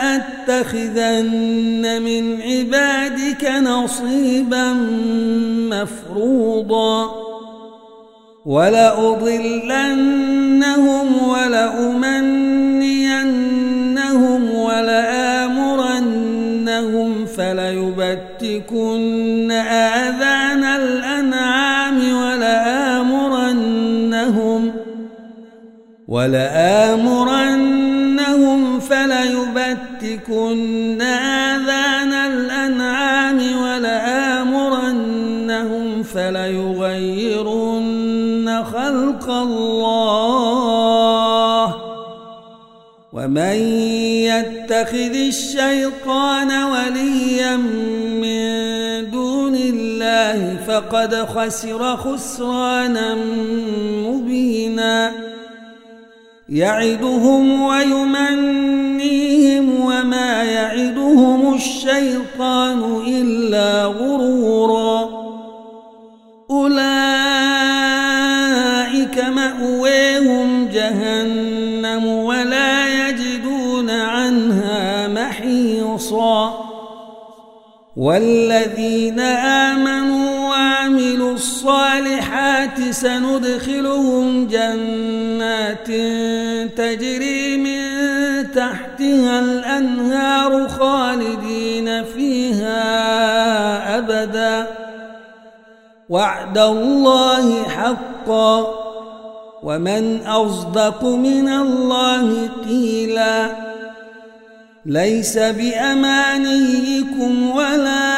لأتخذن من عبادك نصيبا مفروضا ولأضلنهم ولأمنينهم ولآمرنهم فليبتكن آذان الأنعام ولآمرنهم ولآمرنهم فليبتكن آذان الأنعام ولآمرنهم فليغيرن خلق الله ومن يتخذ الشيطان وليا من دون الله فقد خسر خسرانا مبينا يعدهم ويمنيهم وما يعدهم الشيطان إلا غرورا أولئك مأويهم جهنم ولا يجدون عنها محيصا والذين آمنوا وعملوا الصالحات سندخلهم جنات تجري من تحتها الأنهار خالدين فيها أبدا وعد الله حقا ومن أصدق من الله قيلا ليس بأمانيكم ولا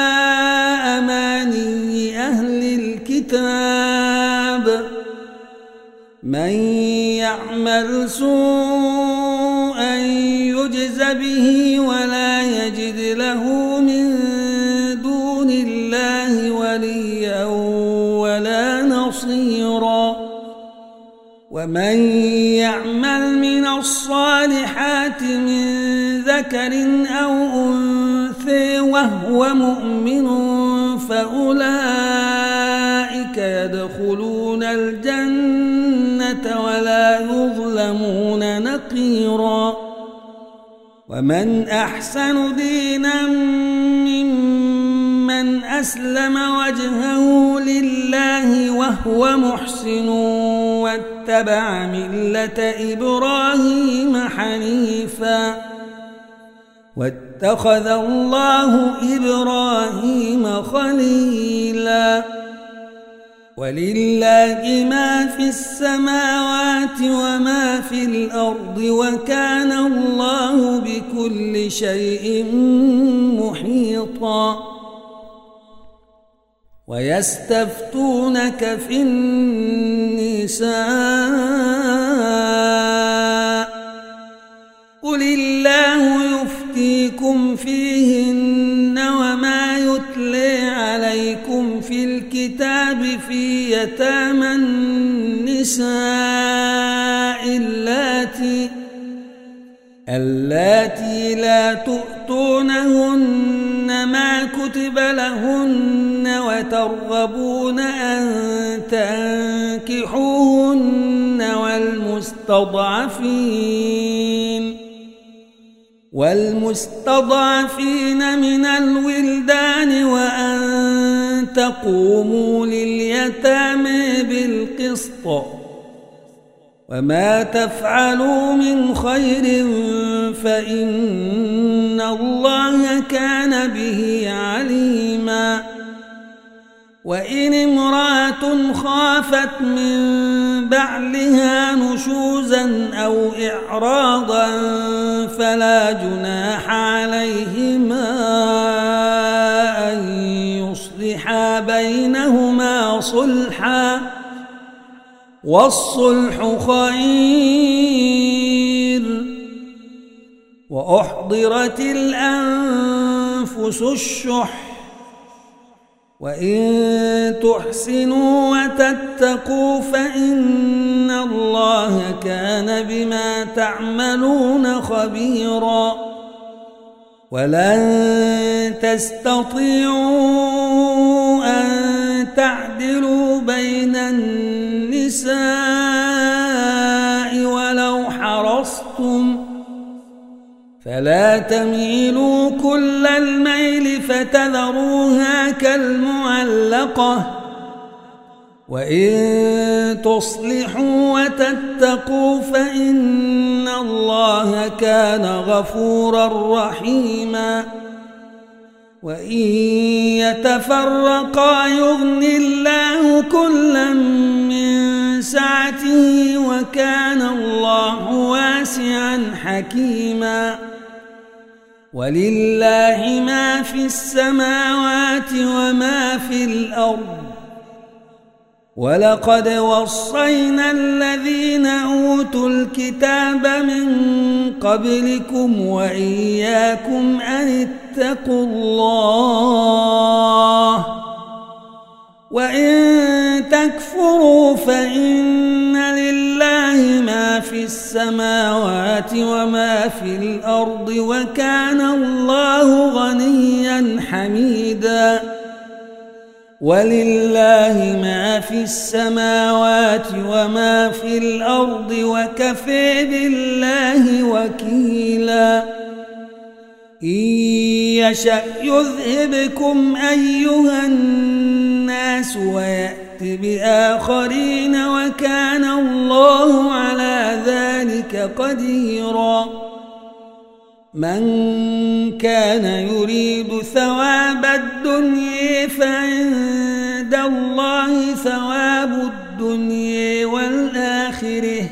أماني أهل الكتاب من يعمل سوءا يجز به ولا يجد له من دون الله وليا ولا نصيرا ومن يعمل من الصالحات من ذكر أو أنثى وهو مؤمن فأولئك يدخلون الجنة ولا يظلمون نقيرا ومن أحسن دينا ممن أسلم وجهه لله وهو محسن واتبع ملة إبراهيم حنيفا واتخذ الله إبراهيم خليلا ولله ما في السماوات وما في الأرض وكان الله بكل شيء محيطا ويستفتونك في النساء قل الله يفتيكم فيهن وما يتلي عليكم في الكتاب في يتامى النساء اللاتي اللاتي لا تؤتونهن ما كتب لهن وترغبون أن تنكحوهن والمستضعفين والمستضعفين من الولدان وأن تقوموا لليتامى بالقسط وما تفعلوا من خير فإن الله كان به عليما وإن امرأة خافت من بعلها نشوزا أو إعراضا فلا جناح عليهما أن يصلحا بينهما صلحا والصلح خير وأحضرت الأنفس الشح وإن تحسنوا وتتقوا فإن الله كان بما تعملون خبيرا ولن تستطيعوا أن تعدلوا بين النساء ولو حرصتم فلا تميلوا كل الميل فتذروها كالمعلقة وإن تصلحوا وتتقوا فإن الله كان غفورا رحيما وإن يتفرقا يغن الله كلا من سعته وكان الله واسعا حكيما ولله ما في السماوات وما في الأرض ولقد وصينا الذين أوتوا الكتاب من قبلكم وإياكم أن اتقوا الله وإن تكفروا فإن لله ما في السماوات وما في الأرض وكان الله غنيا حميدا ولله ما في السماوات وما في الأرض وكفى بالله وكيلا إن يشأ يذهبكم أيها الناس ويأت بآخرين وكان الله على ذلك قديرا من كان يريد ثواب الدنيا فعند الله ثواب الدنيا والآخرة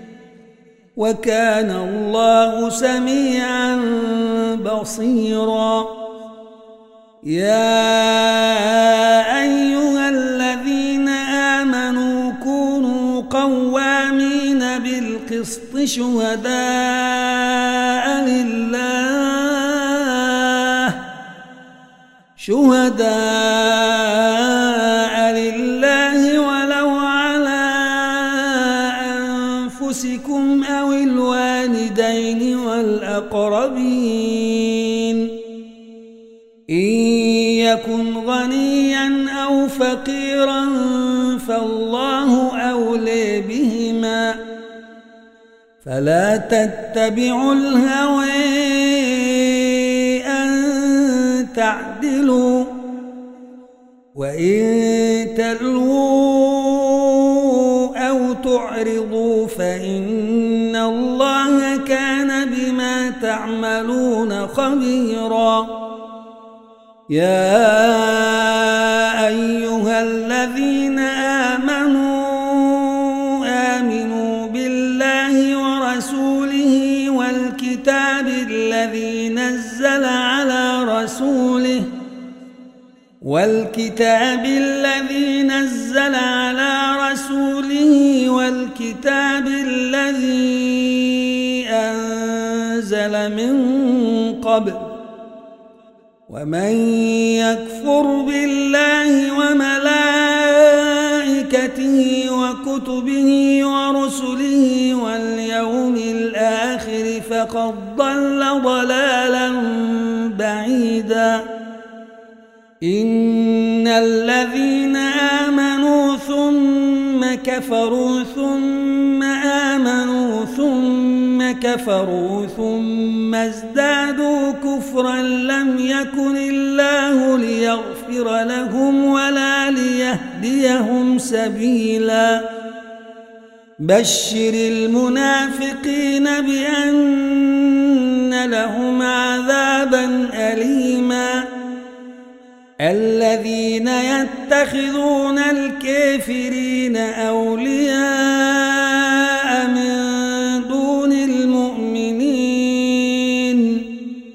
وكان الله سميعا بصيرا يا أيها الذين آمنوا كونوا قوامين بالقسط شهداء لله شهداء لله ولو على أنفسكم أو الوالدين والأقربين إن يكن غنيا أو فقيرا فالله أولى بهما فلا تتبعوا الهوى أن تعدلوا وإن تلووا أو تعرضوا فإن الله كان بما تعملون خبيرا يا أيها الذين آمنوا آمنوا بالله ورسوله والكتاب الذي نزل على رسوله والكتاب الذي نزل على رسوله والكتاب الذي أنزل من قبل ومن يكفر بالله وملائكته وكتبه ورسله واليوم الآخر فقد ضل ضلالا بعيدا إن الذين آمنوا ثم كفروا ثم آمنوا ثم كفروا ثم ازدادوا كفرا لم يكن الله ليغفر لهم ولا ليهديهم سبيلا بشر المنافقين بأن لهم عذابا أليما الذين يتخذون الكافرين أولياء من دون المؤمنين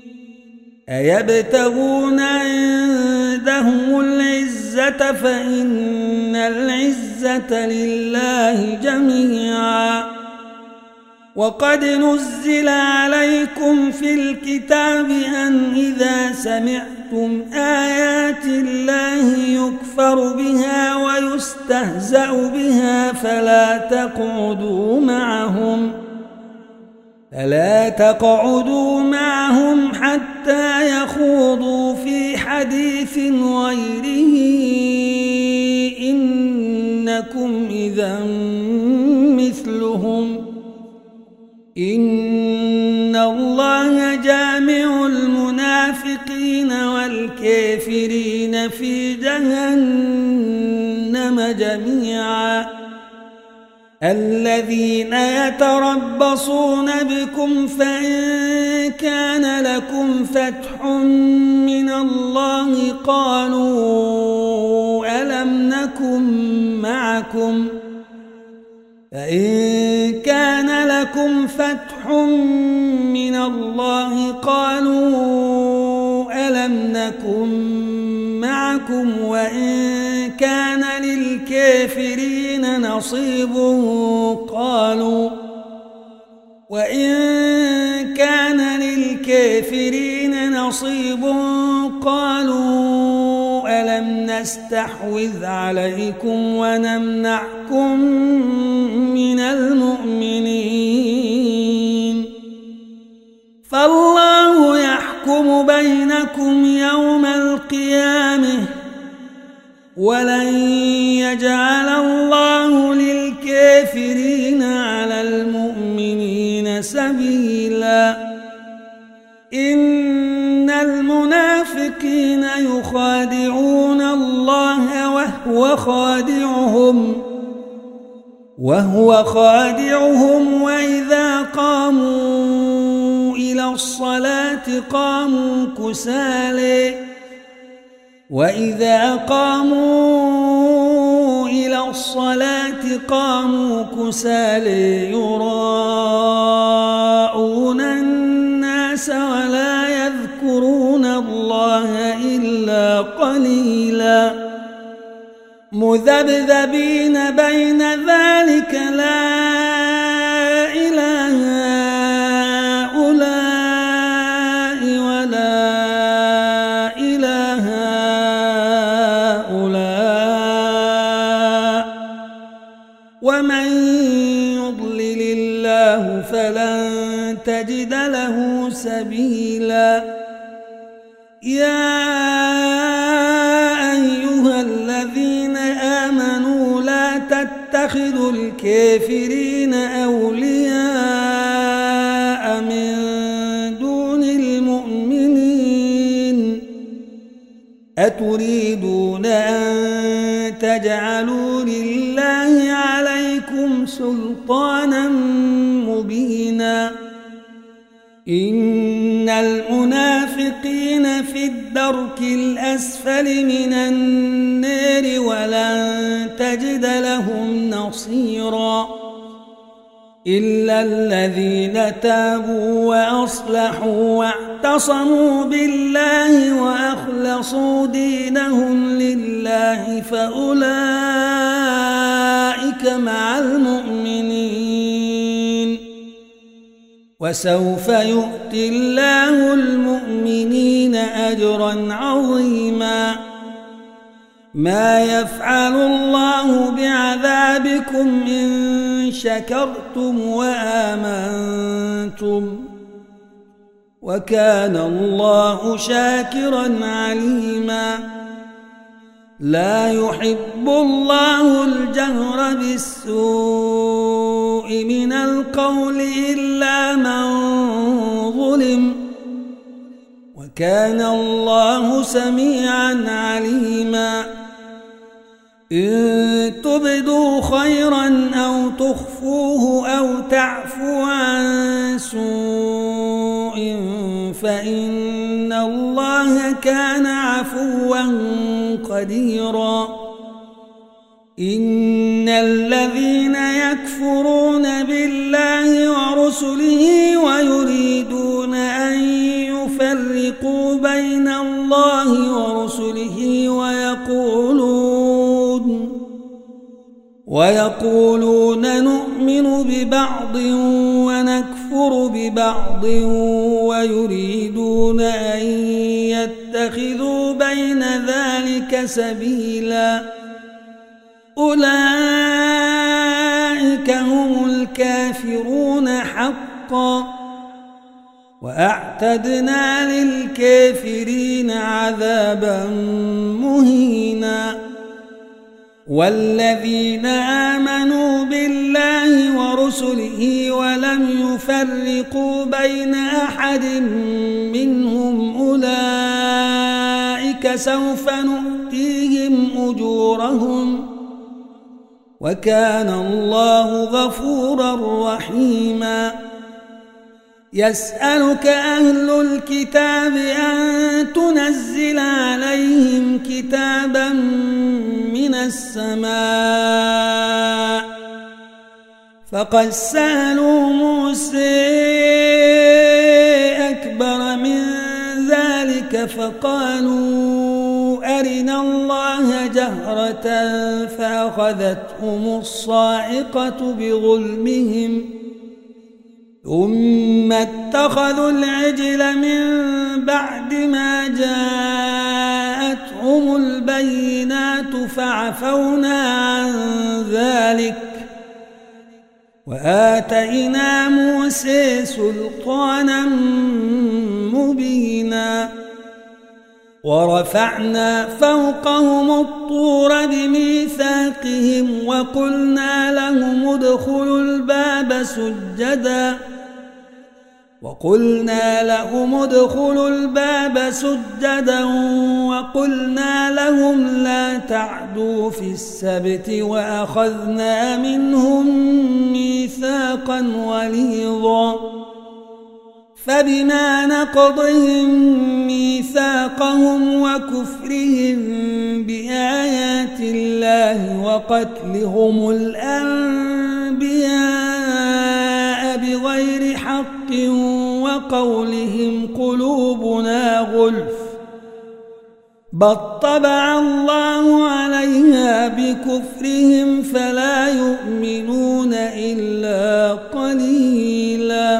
أيبتغون عندهم العزة فإن العزة لله جميعا وقد نزل عليكم في الكتاب أن إذا سمعتم آيات الله يكفر بها ويستهزأ بها فلا تقعدوا معهم فلا تقعدوا معهم حتى يخوضوا في حديث غيره إنكم إذا مثلهم إن الله جاء الكافرين في جهنم جميعا الذين يتربصون بكم فإن كان لكم فتح من الله قالوا ألم نكن معكم فإن كان لكم فتح من الله قالوا ألم نكن معكم وإن كان للكافرين نصيب قالوا وإن كان للكافرين نصيب قالوا ألم نستحوذ عليكم ونمنعكم من المؤمنين فالله يحكم بينكم يوم القيامة ولن يجعل الله للكافرين على المؤمنين سبيلا إن المنافقين يخادعون الله وهو خادعهم وهو خادعهم وإذا قاموا إلى الصلاة قاموا كسالى وإذا قاموا إلى الصلاة قاموا كسالى يراءون الناس ولا يذكرون الله إلا قليلا مذبذبين بين ذلك لا إله هؤلاء ولا إله هؤلاء ومن يضلل الله فلن تجد له سبيلا يا أيها الذين آمنوا لا تتخذوا الكافرين أولياء من دون المؤمنين أتريدون أن تجعلوا لله عليكم سلطانا مبينا إن المنافقين في الدرك الأسفل من النار ولن تجد لهم نصيرا إلا الذين تابوا وأصلحوا واعتصموا بالله وأخلصوا دينهم لله فأولئك مع المؤمنين وسوف يؤتي الله المؤمنين أجرا عظيما ما يفعل الله بعذابكم إن شكرتم وآمنتم وكان الله شاكرا عليما لا يحب الله الجهر بالسوء من القول إلا من ظلم وكان الله سميعا عليما إن تبدوا خيرا أو تخفوه أو تعفو عن سوء فإن الله كان عفوا قديرا إن الذين يكفرون بالله ورسله ويريدون أن يفرقوا بين الله ورسله ويقولون ويقولون نؤمن ببعض ونكفر ببعض ويريدون أن يتخذوا بين ذلك سبيلا أولئك هم الكافرون حقا وأعتدنا للكافرين عذابا مهينا والذين آمنوا بالله ورسله ولم يفرقوا بين أحد منهم أولئك تلك سوف نؤتيهم أجورهم وكان الله غفورا رحيما يسألك أهل الكتاب أن تنزل عليهم كتابا من السماء فقد سألوا موسى أكبر من ذلك فقالوا أرنا الله جهرة فأخذتهم الصاعقة بظلمهم ثم اتخذوا العجل من بعد ما جاءتهم البينات فعفونا عن ذلك وآتينا موسى سلطانا مبينا ورفعنا فوقهم الطور بميثاقهم وقلنا لهم ادخلوا الباب سجدا وقلنا لهم ادخلوا الباب سجدا وقلنا لهم لا تعدوا في السبت وأخذنا منهم ميثاقا غليظا فبما نقضهم ميثاقهم وكفرهم بآيات الله وقتلهم الأنبياء بغير حق وقولهم قلوبنا غلف بل طبع الله عليها بكفرهم فلا يؤمنون إلا قليلا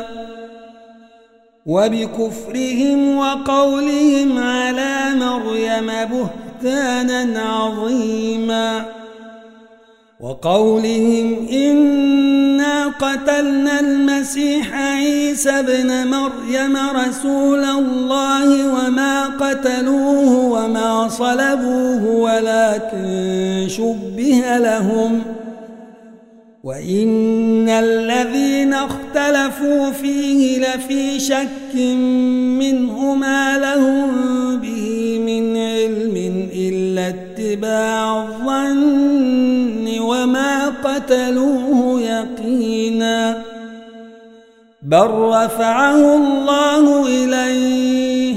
وبكفرهم وقولهم على مريم بهتانا عظيما وقولهم إنا قتلنا المسيح عيسى ابن مريم رسول الله وما قتلوه وما صلبوه ولكن شبه لهم وإن الذين اختلفوا فيه لفي شك منه ما لهم به من علم إلا اتباع الظن وما قتلوه يقينا بل رفعه الله إليه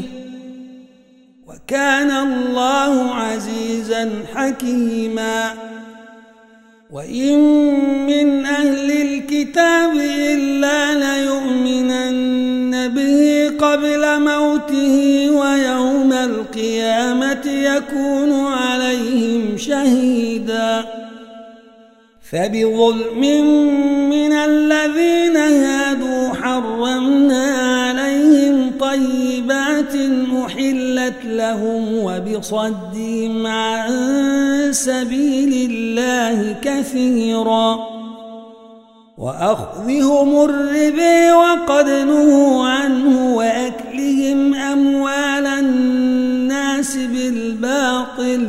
وكان الله عزيزا حكيما وإن من أهل الكتاب إلا ليؤمنن به قبل موته ويوم القيامة يكون عليهم شهيدا فبظلم من الذين هادوا حرمنا عليهم طيبات أحلت لهم وبصدهم عن سبيل الله كثيرا وأخذهم الربا وقد نهوا عنه وأكلهم أموال الناس بالباطل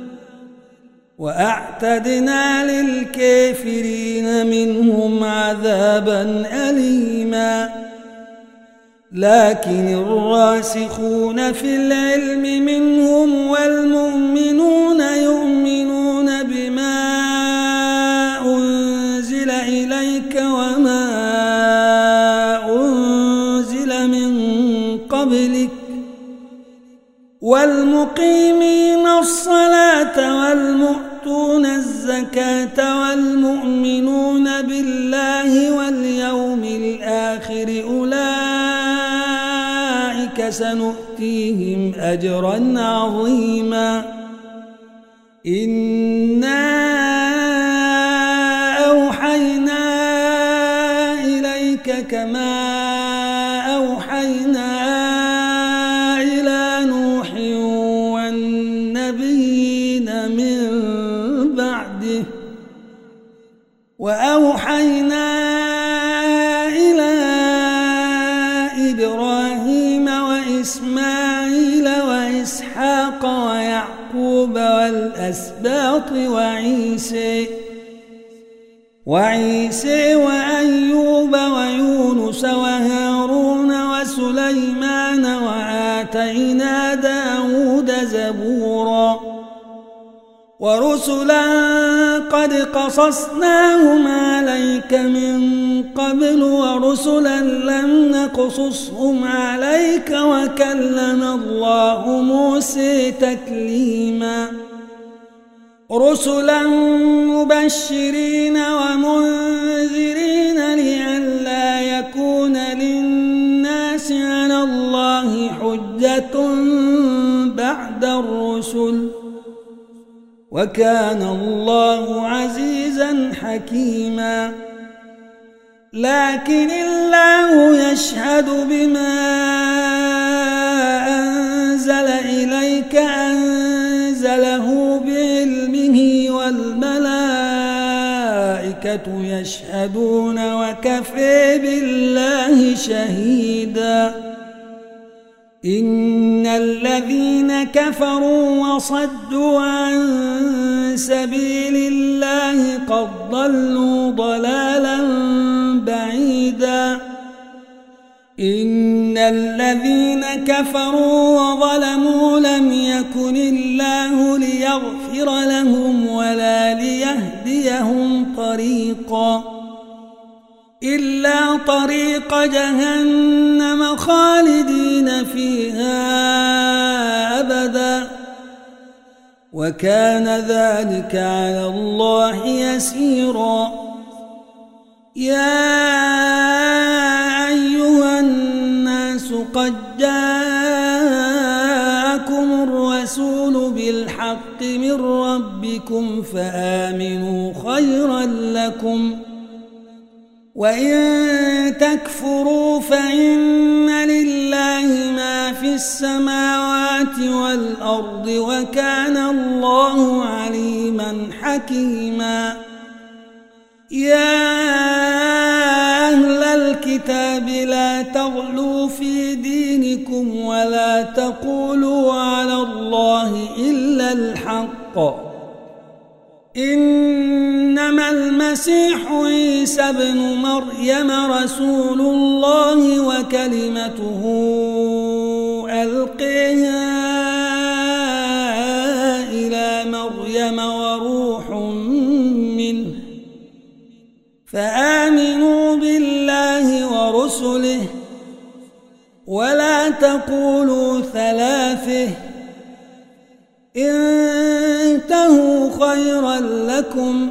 وأعتدنا للكافرين منهم عذابا أليما لكن الراسخون في العلم منهم والمؤمنون يؤمنون بما أنزل إليك وما أنزل من قبلك والمقيمين الصلاة والمؤتون الزكاة والمؤمنون بالله واليوم الآخر أولئك سنؤتيهم أجرا عظيما إنا أوحينا إليك كما أوحينا إلى نوح والنبيين من بعده وأوحينا إلى إبراهيم وإسماعيل وإسحاق ويعقوب والأسباط وعيسى وعيسى وأيوب ويونس وهارون وسليمان وآتينا داود زبورا ورسلا قد قصصناهم عليك من قبل ورسلا لم نقصصهم عليك وكلم الله موسى تكليما رسلا مبشرين ومنذرين لئلا يكون للناس على الله حجة بعد الرسل وكان الله عزيزا حكيما لكن الله يشهد بما أنزل إليك أنزله بعلمه والملائكة يشهدون وكفى بالله شهيدا إن الذين كفروا وصدوا عن سبيل الله قد ضلوا ضلالا بعيدا إن الذين كفروا وظلموا لم يكن الله ليغفر لهم ولا ليهديهم طريقا إلا طريق جهنم خالدين فيها أبدا وكان ذلك على الله يسيرا يا أيها الناس قد جاءكم الرسول بالحق من ربكم فآمنوا خيرا لكم وإن تكفروا فإن لله ما في السماوات والأرض وكان الله عليما حكيما يا أهل الكتاب لا تغلوا في دينكم ولا تقولوا على الله إلا الحق إنما المسيح عيسى ابن مريم رسول الله وكلمته ألقيها إلى مريم وروح منه فآمنوا بالله ورسله ولا تقولوا ثلاثه انتهوا خيرا لكم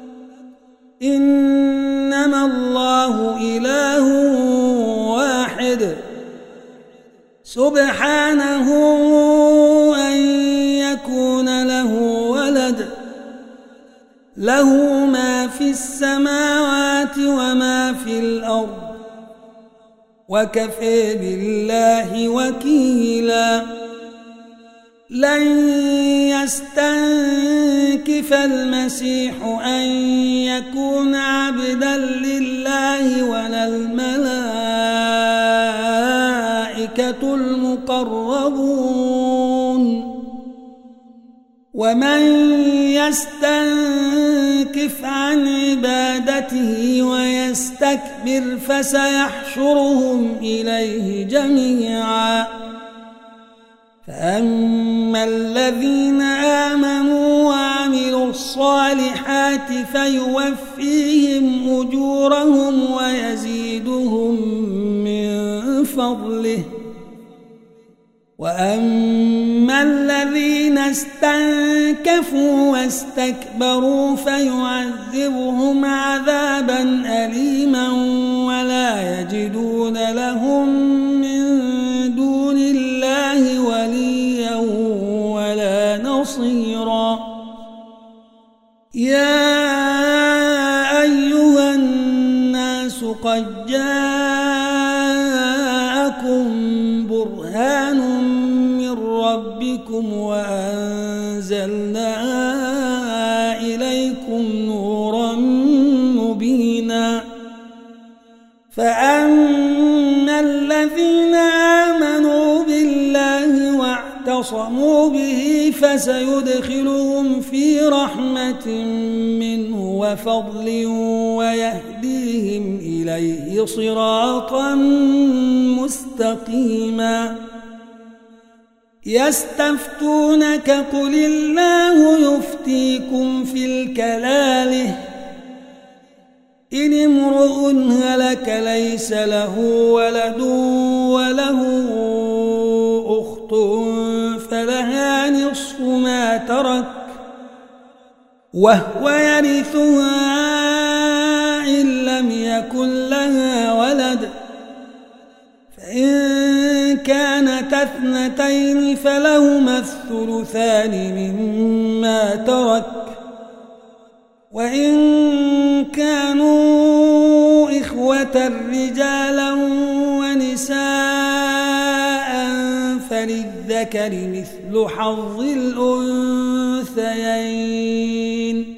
إنما الله إله واحد سبحانه أن يكون له ولد له ما في السماوات وما في الأرض وكفى بالله وكيلا لن يستنكف المسيح أن يكون عبدا لله ولا الملائكة المقربون ومن يستنكف عن عبادته ويستكبر فسيحشرهم إليه جميعا فأما الذين آمنوا وعملوا الصالحات فيوفيهم أجورهم ويزيدهم من فضله وأما الذين استنكفوا واستكبروا فيعذبهم عذابا أليما ولا يجدون لهم من دون الله وليا ولا نصيرا يا أيها الناس قد جاءكم برهان من ربكم وأنزلنا إليكم نورا مبينا فأما الذين آمنوا بالله واعتصموا به فسيدخلهم في رحمة منه وفضل ويهديهم إليه صراطا مستقيما مستقيما يستفتونك قل الله يفتيكم في الكلالة إن امرؤ هلك ليس له ولد وله أخت فلها نصف ما ترك وهو يرثها إن لم يكن لها ولد فإن كانت اثنتين فلهما الثلثان مما ترك وإن كانوا إخوة رجالا ونساء فللذكر مثل حظ الأنثيين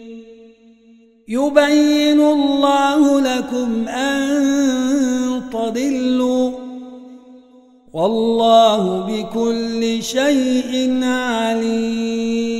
يبين الله لكم أن تضلوا والله بكل شيء عليم.